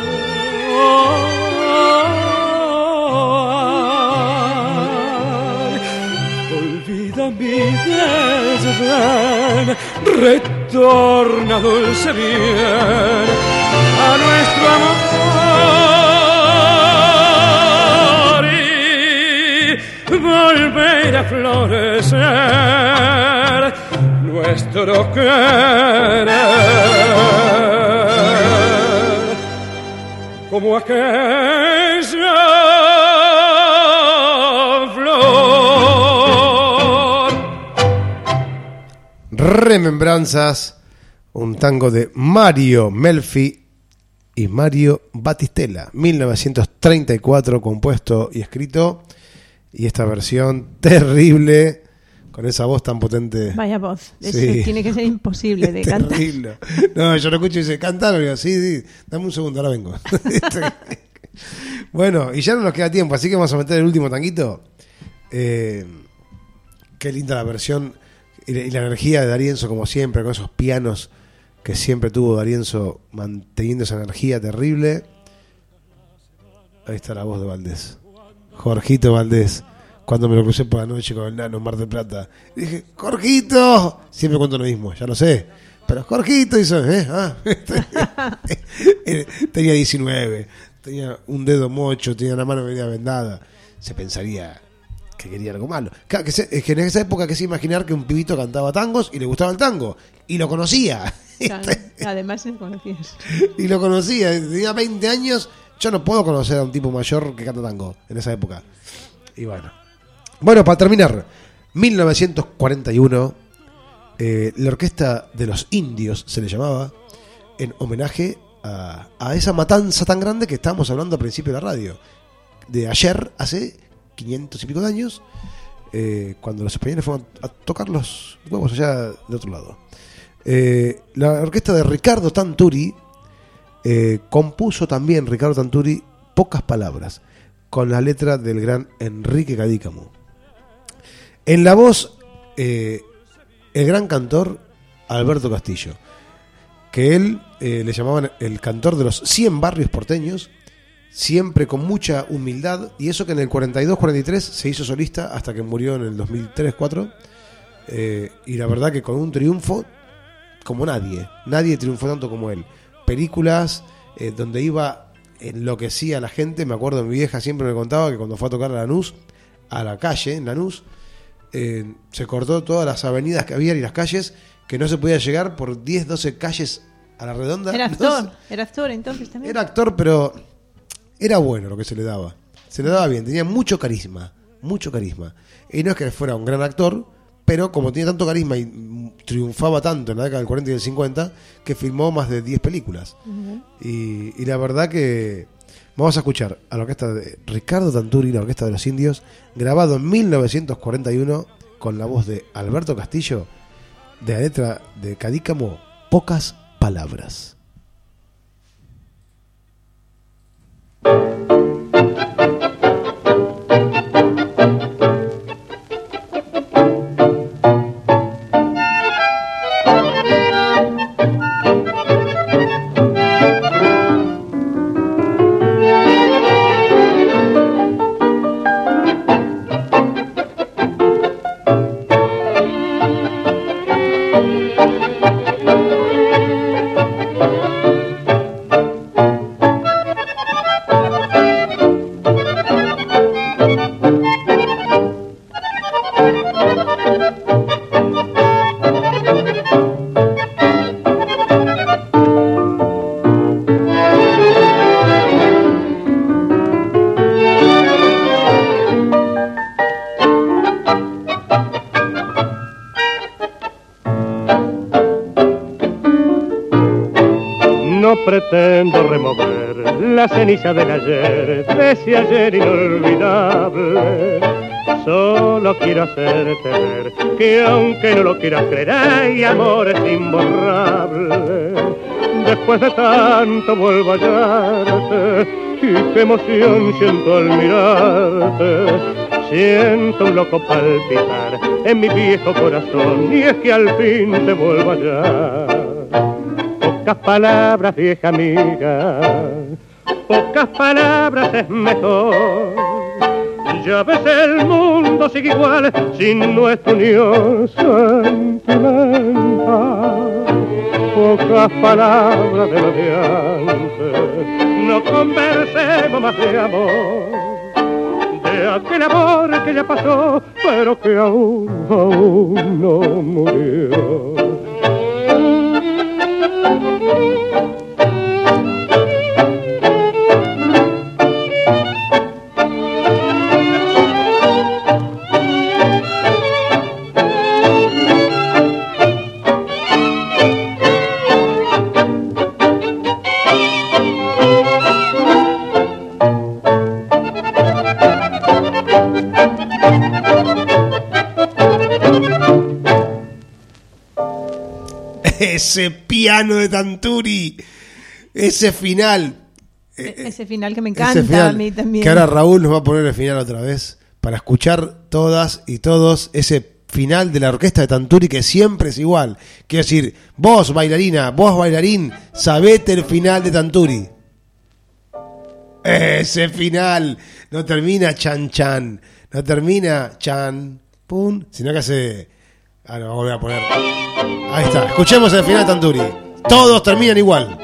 Olvida mi desdén, retorna dulce bien a nuestro amor y volver a florecer nuestro querer como aquella flor. Remembranzas, un tango de Mario Melfi y Mario Battistella, mil novecientos treinta y cuatro, compuesto y escrito, y esta versión terrible con esa voz tan potente. Vaya voz, Sí. es, tiene que ser imposible de cantar. Terrible. No, yo lo escucho y dice, cantaron, y digo, sí, sí, dame un segundo, ahora vengo. Bueno, y ya no nos queda tiempo, así que vamos a meter el último tanguito. Eh, qué linda la versión y la, y la energía de D'Arienzo, como siempre, con esos pianos que siempre tuvo D'Arienzo, manteniendo esa energía terrible. Ahí está la voz de Valdés, Jorgito Valdés. Cuando me lo crucé por la noche con el nano en Mar del Plata, y dije, Jorgito, siempre cuento lo mismo, ya lo sé, pero Jorgito hizo, ¿eh? Ah, tenía diecinueve, tenía un dedo mocho, tenía la mano media vendada, se pensaría que quería algo malo. Claro, que se, es que en esa época que se imaginar que un pibito cantaba tangos y le gustaba el tango, y lo conocía. Claro, además se conocías. Y lo conocía, tenía veinte años, yo no puedo conocer a un tipo mayor que canta tango en esa época. Y bueno. Bueno, para terminar, mil novecientos cuarenta y uno, eh, la Orquesta de los Indios se le llamaba, en homenaje a, a esa matanza tan grande que estábamos hablando al principio de la radio, de ayer, hace quinientos y pico de años, eh, cuando los españoles fueron a tocar los huevos allá de otro lado. Eh, la orquesta de Ricardo Tanturi eh, compuso también, Ricardo Tanturi, Pocas Palabras, con la letra del gran Enrique Cadícamo. En la voz, eh, el gran cantor Alberto Castillo, que él eh, le llamaban el cantor de los cien barrios porteños, siempre con mucha humildad, y eso que en el cuarenta y dos cuarenta y tres se hizo solista hasta que murió en el dos mil tres cuatro, eh, y la verdad que con un triunfo como nadie, nadie triunfó tanto como él. Películas eh, donde iba, enloquecía a la gente. Me acuerdo, mi vieja siempre me contaba que cuando fue a tocar a Lanús, a la calle, en Lanús, eh, se cortó todas las avenidas que había y las calles, que no se podía llegar por diez, doce calles a la redonda. Era actor, no sé. era actor entonces también. Era actor, pero era bueno lo que se le daba. Se le daba bien, tenía mucho carisma, mucho carisma. Y no es que fuera un gran actor, pero como tenía tanto carisma y triunfaba tanto en la década del cuarenta y del cincuenta, que filmó más de diez películas. Uh-huh. y, y la verdad que vamos a escuchar a la orquesta de Ricardo Tanturi, la Orquesta de los Indios, grabado en mil novecientos cuarenta y uno, con la voz de Alberto Castillo, de la letra de Cadícamo, Pocas Palabras. Pretendo remover la ceniza del ayer, de ese ayer inolvidable. Solo quiero hacerte ver que aunque no lo quieras creer, hay amor es imborrable. Después de tanto vuelvo a hallarte, y qué emoción siento al mirarte. Siento un loco palpitar en mi viejo corazón, y es que al fin te vuelvo a hallar. pocas palabras, vieja amiga, pocas palabras es mejor. Ya ves, el mundo sigue igual sin nuestra unión sentimental. Pocas palabras de lo de antes, no conversemos más de amor, de aquel amor que ya pasó, pero que aún, aún no murió. Ese piano de Tanturi, ese final. Ese final que me encanta final, a mí también. Que ahora Raúl nos va a poner el final otra vez para escuchar todas y todos ese final de la orquesta de Tanturi que siempre es igual. Quiero decir, vos bailarina, vos bailarín, sabete el final de Tanturi. Ese final no termina chan chan, no termina chan pum, sino que hace... Ah, no, voy a poner... Ahí está, escuchemos el final de Tanturi. Todos terminan igual.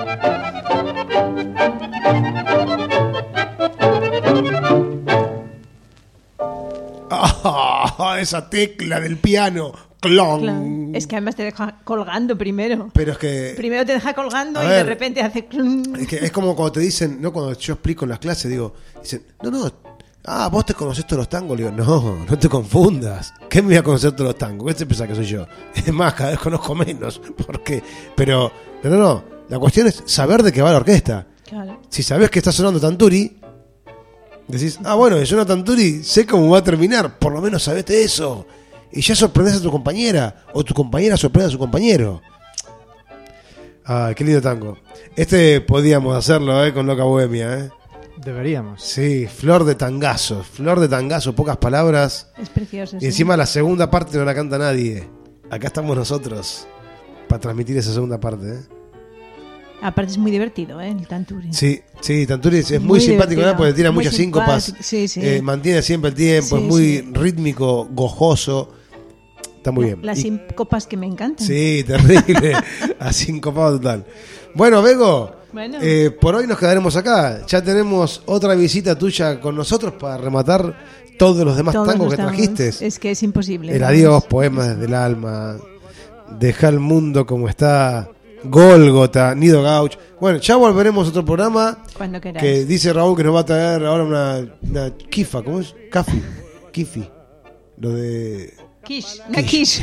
Ah, esa tecla del piano. Clon. Claro. Es que además te deja colgando primero. Pero es que... Primero te deja colgando A y ver, de repente hace... clon. Es que es como cuando te dicen, no, cuando yo explico en las clases, digo, dicen, no, no, ah, vos te conocés todos los tangos. Le digo, no, no te confundas. ¿Qué me voy a conocer todos los tangos? ¿Qué te pensás que soy yo? Es más, cada vez conozco menos. ¿Por qué? Pero, no, no, no. La cuestión es saber de qué va la orquesta. Claro. Si sabés que está sonando Tanturi, decís, ah, bueno, si suena Tanturi, sé cómo va a terminar. Por lo menos sabete eso. Y ya sorprendés a tu compañera. O tu compañera sorprende a su compañero. Ah, qué lindo tango. Este podíamos hacerlo, ¿eh? Con Loca Bohemia, ¿eh? Deberíamos. Sí, flor de tangazo. Flor de tangazo, pocas palabras. Es precioso. Y sí. encima la segunda parte no la canta nadie. Acá estamos nosotros para transmitir esa segunda parte, ¿eh? Aparte es muy divertido, ¿eh? El Tanturi. Sí, sí, Tanturi es muy, Muy simpático, divertido, ¿no? Porque tira muy muchas síncopas, simpático, sí, sí. eh, mantiene siempre el tiempo, Sí, es muy sí. rítmico, gojoso, está muy bien. Las Y- síncopas que me encantan. sí, terrible, a sincopado total. Bueno, Bego, Bueno. eh, por hoy nos quedaremos acá. Ya tenemos otra visita tuya con nosotros para rematar todos los demás Todos tangos los que tangos. trajiste. Es que es imposible. El ¿no? adiós, poemas desde el alma, deja el mundo como está, Gólgota, Nido Gauch. Bueno, ya volveremos a otro programa Cuando queráis. que dice Raúl que nos va a traer ahora una, una kifa, ¿cómo es? Cafi, kifi. Lo de... Quiche, una quiche.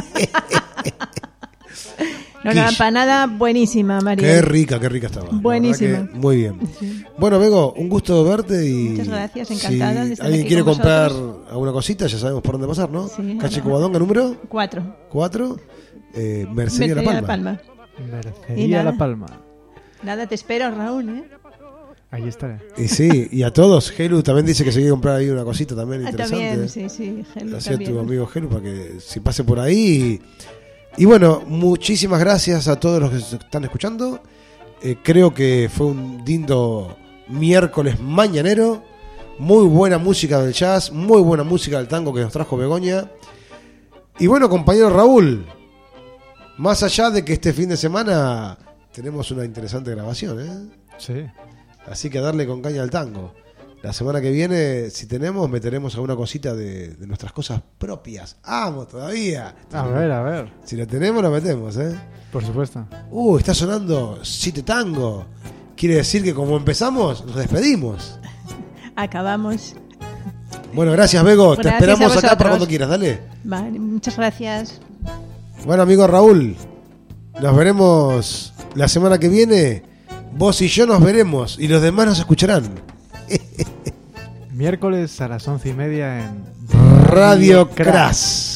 No, una empanada buenísima, María. Qué rica, qué rica estaba. La Buenísima. verdad que muy bien. Bueno, Bego, un gusto verte y... Muchas gracias, encantada Si de estar alguien aquí quiere con comprar vosotros. alguna cosita, ya sabemos por dónde pasar, ¿no? Sí, Calle ajá. Cubadonga número Cuatro. cuatro, eh, Mercería Mercería La Palma. Y Mercería nada. La Palma. Nada, te espero, Raúl, ¿eh? Ahí estaré. Y sí, y a todos. Helu también dice que se quiere comprar ahí una cosita también Ah, interesante. también, sí, sí. Gelu Hacía tu también. amigo Helu para que si pase por ahí. Y bueno, muchísimas gracias a todos los que se están escuchando. Eh, creo que fue un lindo miércoles mañanero. Muy buena música del jazz, muy buena música del tango que nos trajo Begoña. Y bueno, compañero Raúl, más allá de que este fin de semana tenemos una interesante grabación, ¿eh? Sí. Así que a darle con caña al tango. La semana que viene, si tenemos, meteremos alguna cosita de, de nuestras cosas propias. ¡Vamos todavía! A ver, a ver. Si lo tenemos, lo metemos, ¿eh? Por supuesto. Uh, está sonando Cite Tango. Quiere decir que como empezamos, nos despedimos. Acabamos. Bueno, gracias, Bego. Pues Te gracias esperamos a acá vosotros. para cuando quieras, dale. Vale, muchas gracias. Bueno, amigo Raúl, nos veremos la semana que viene. Vos y yo nos veremos y los demás nos escucharán. Miércoles a las once y media en Radio Crash.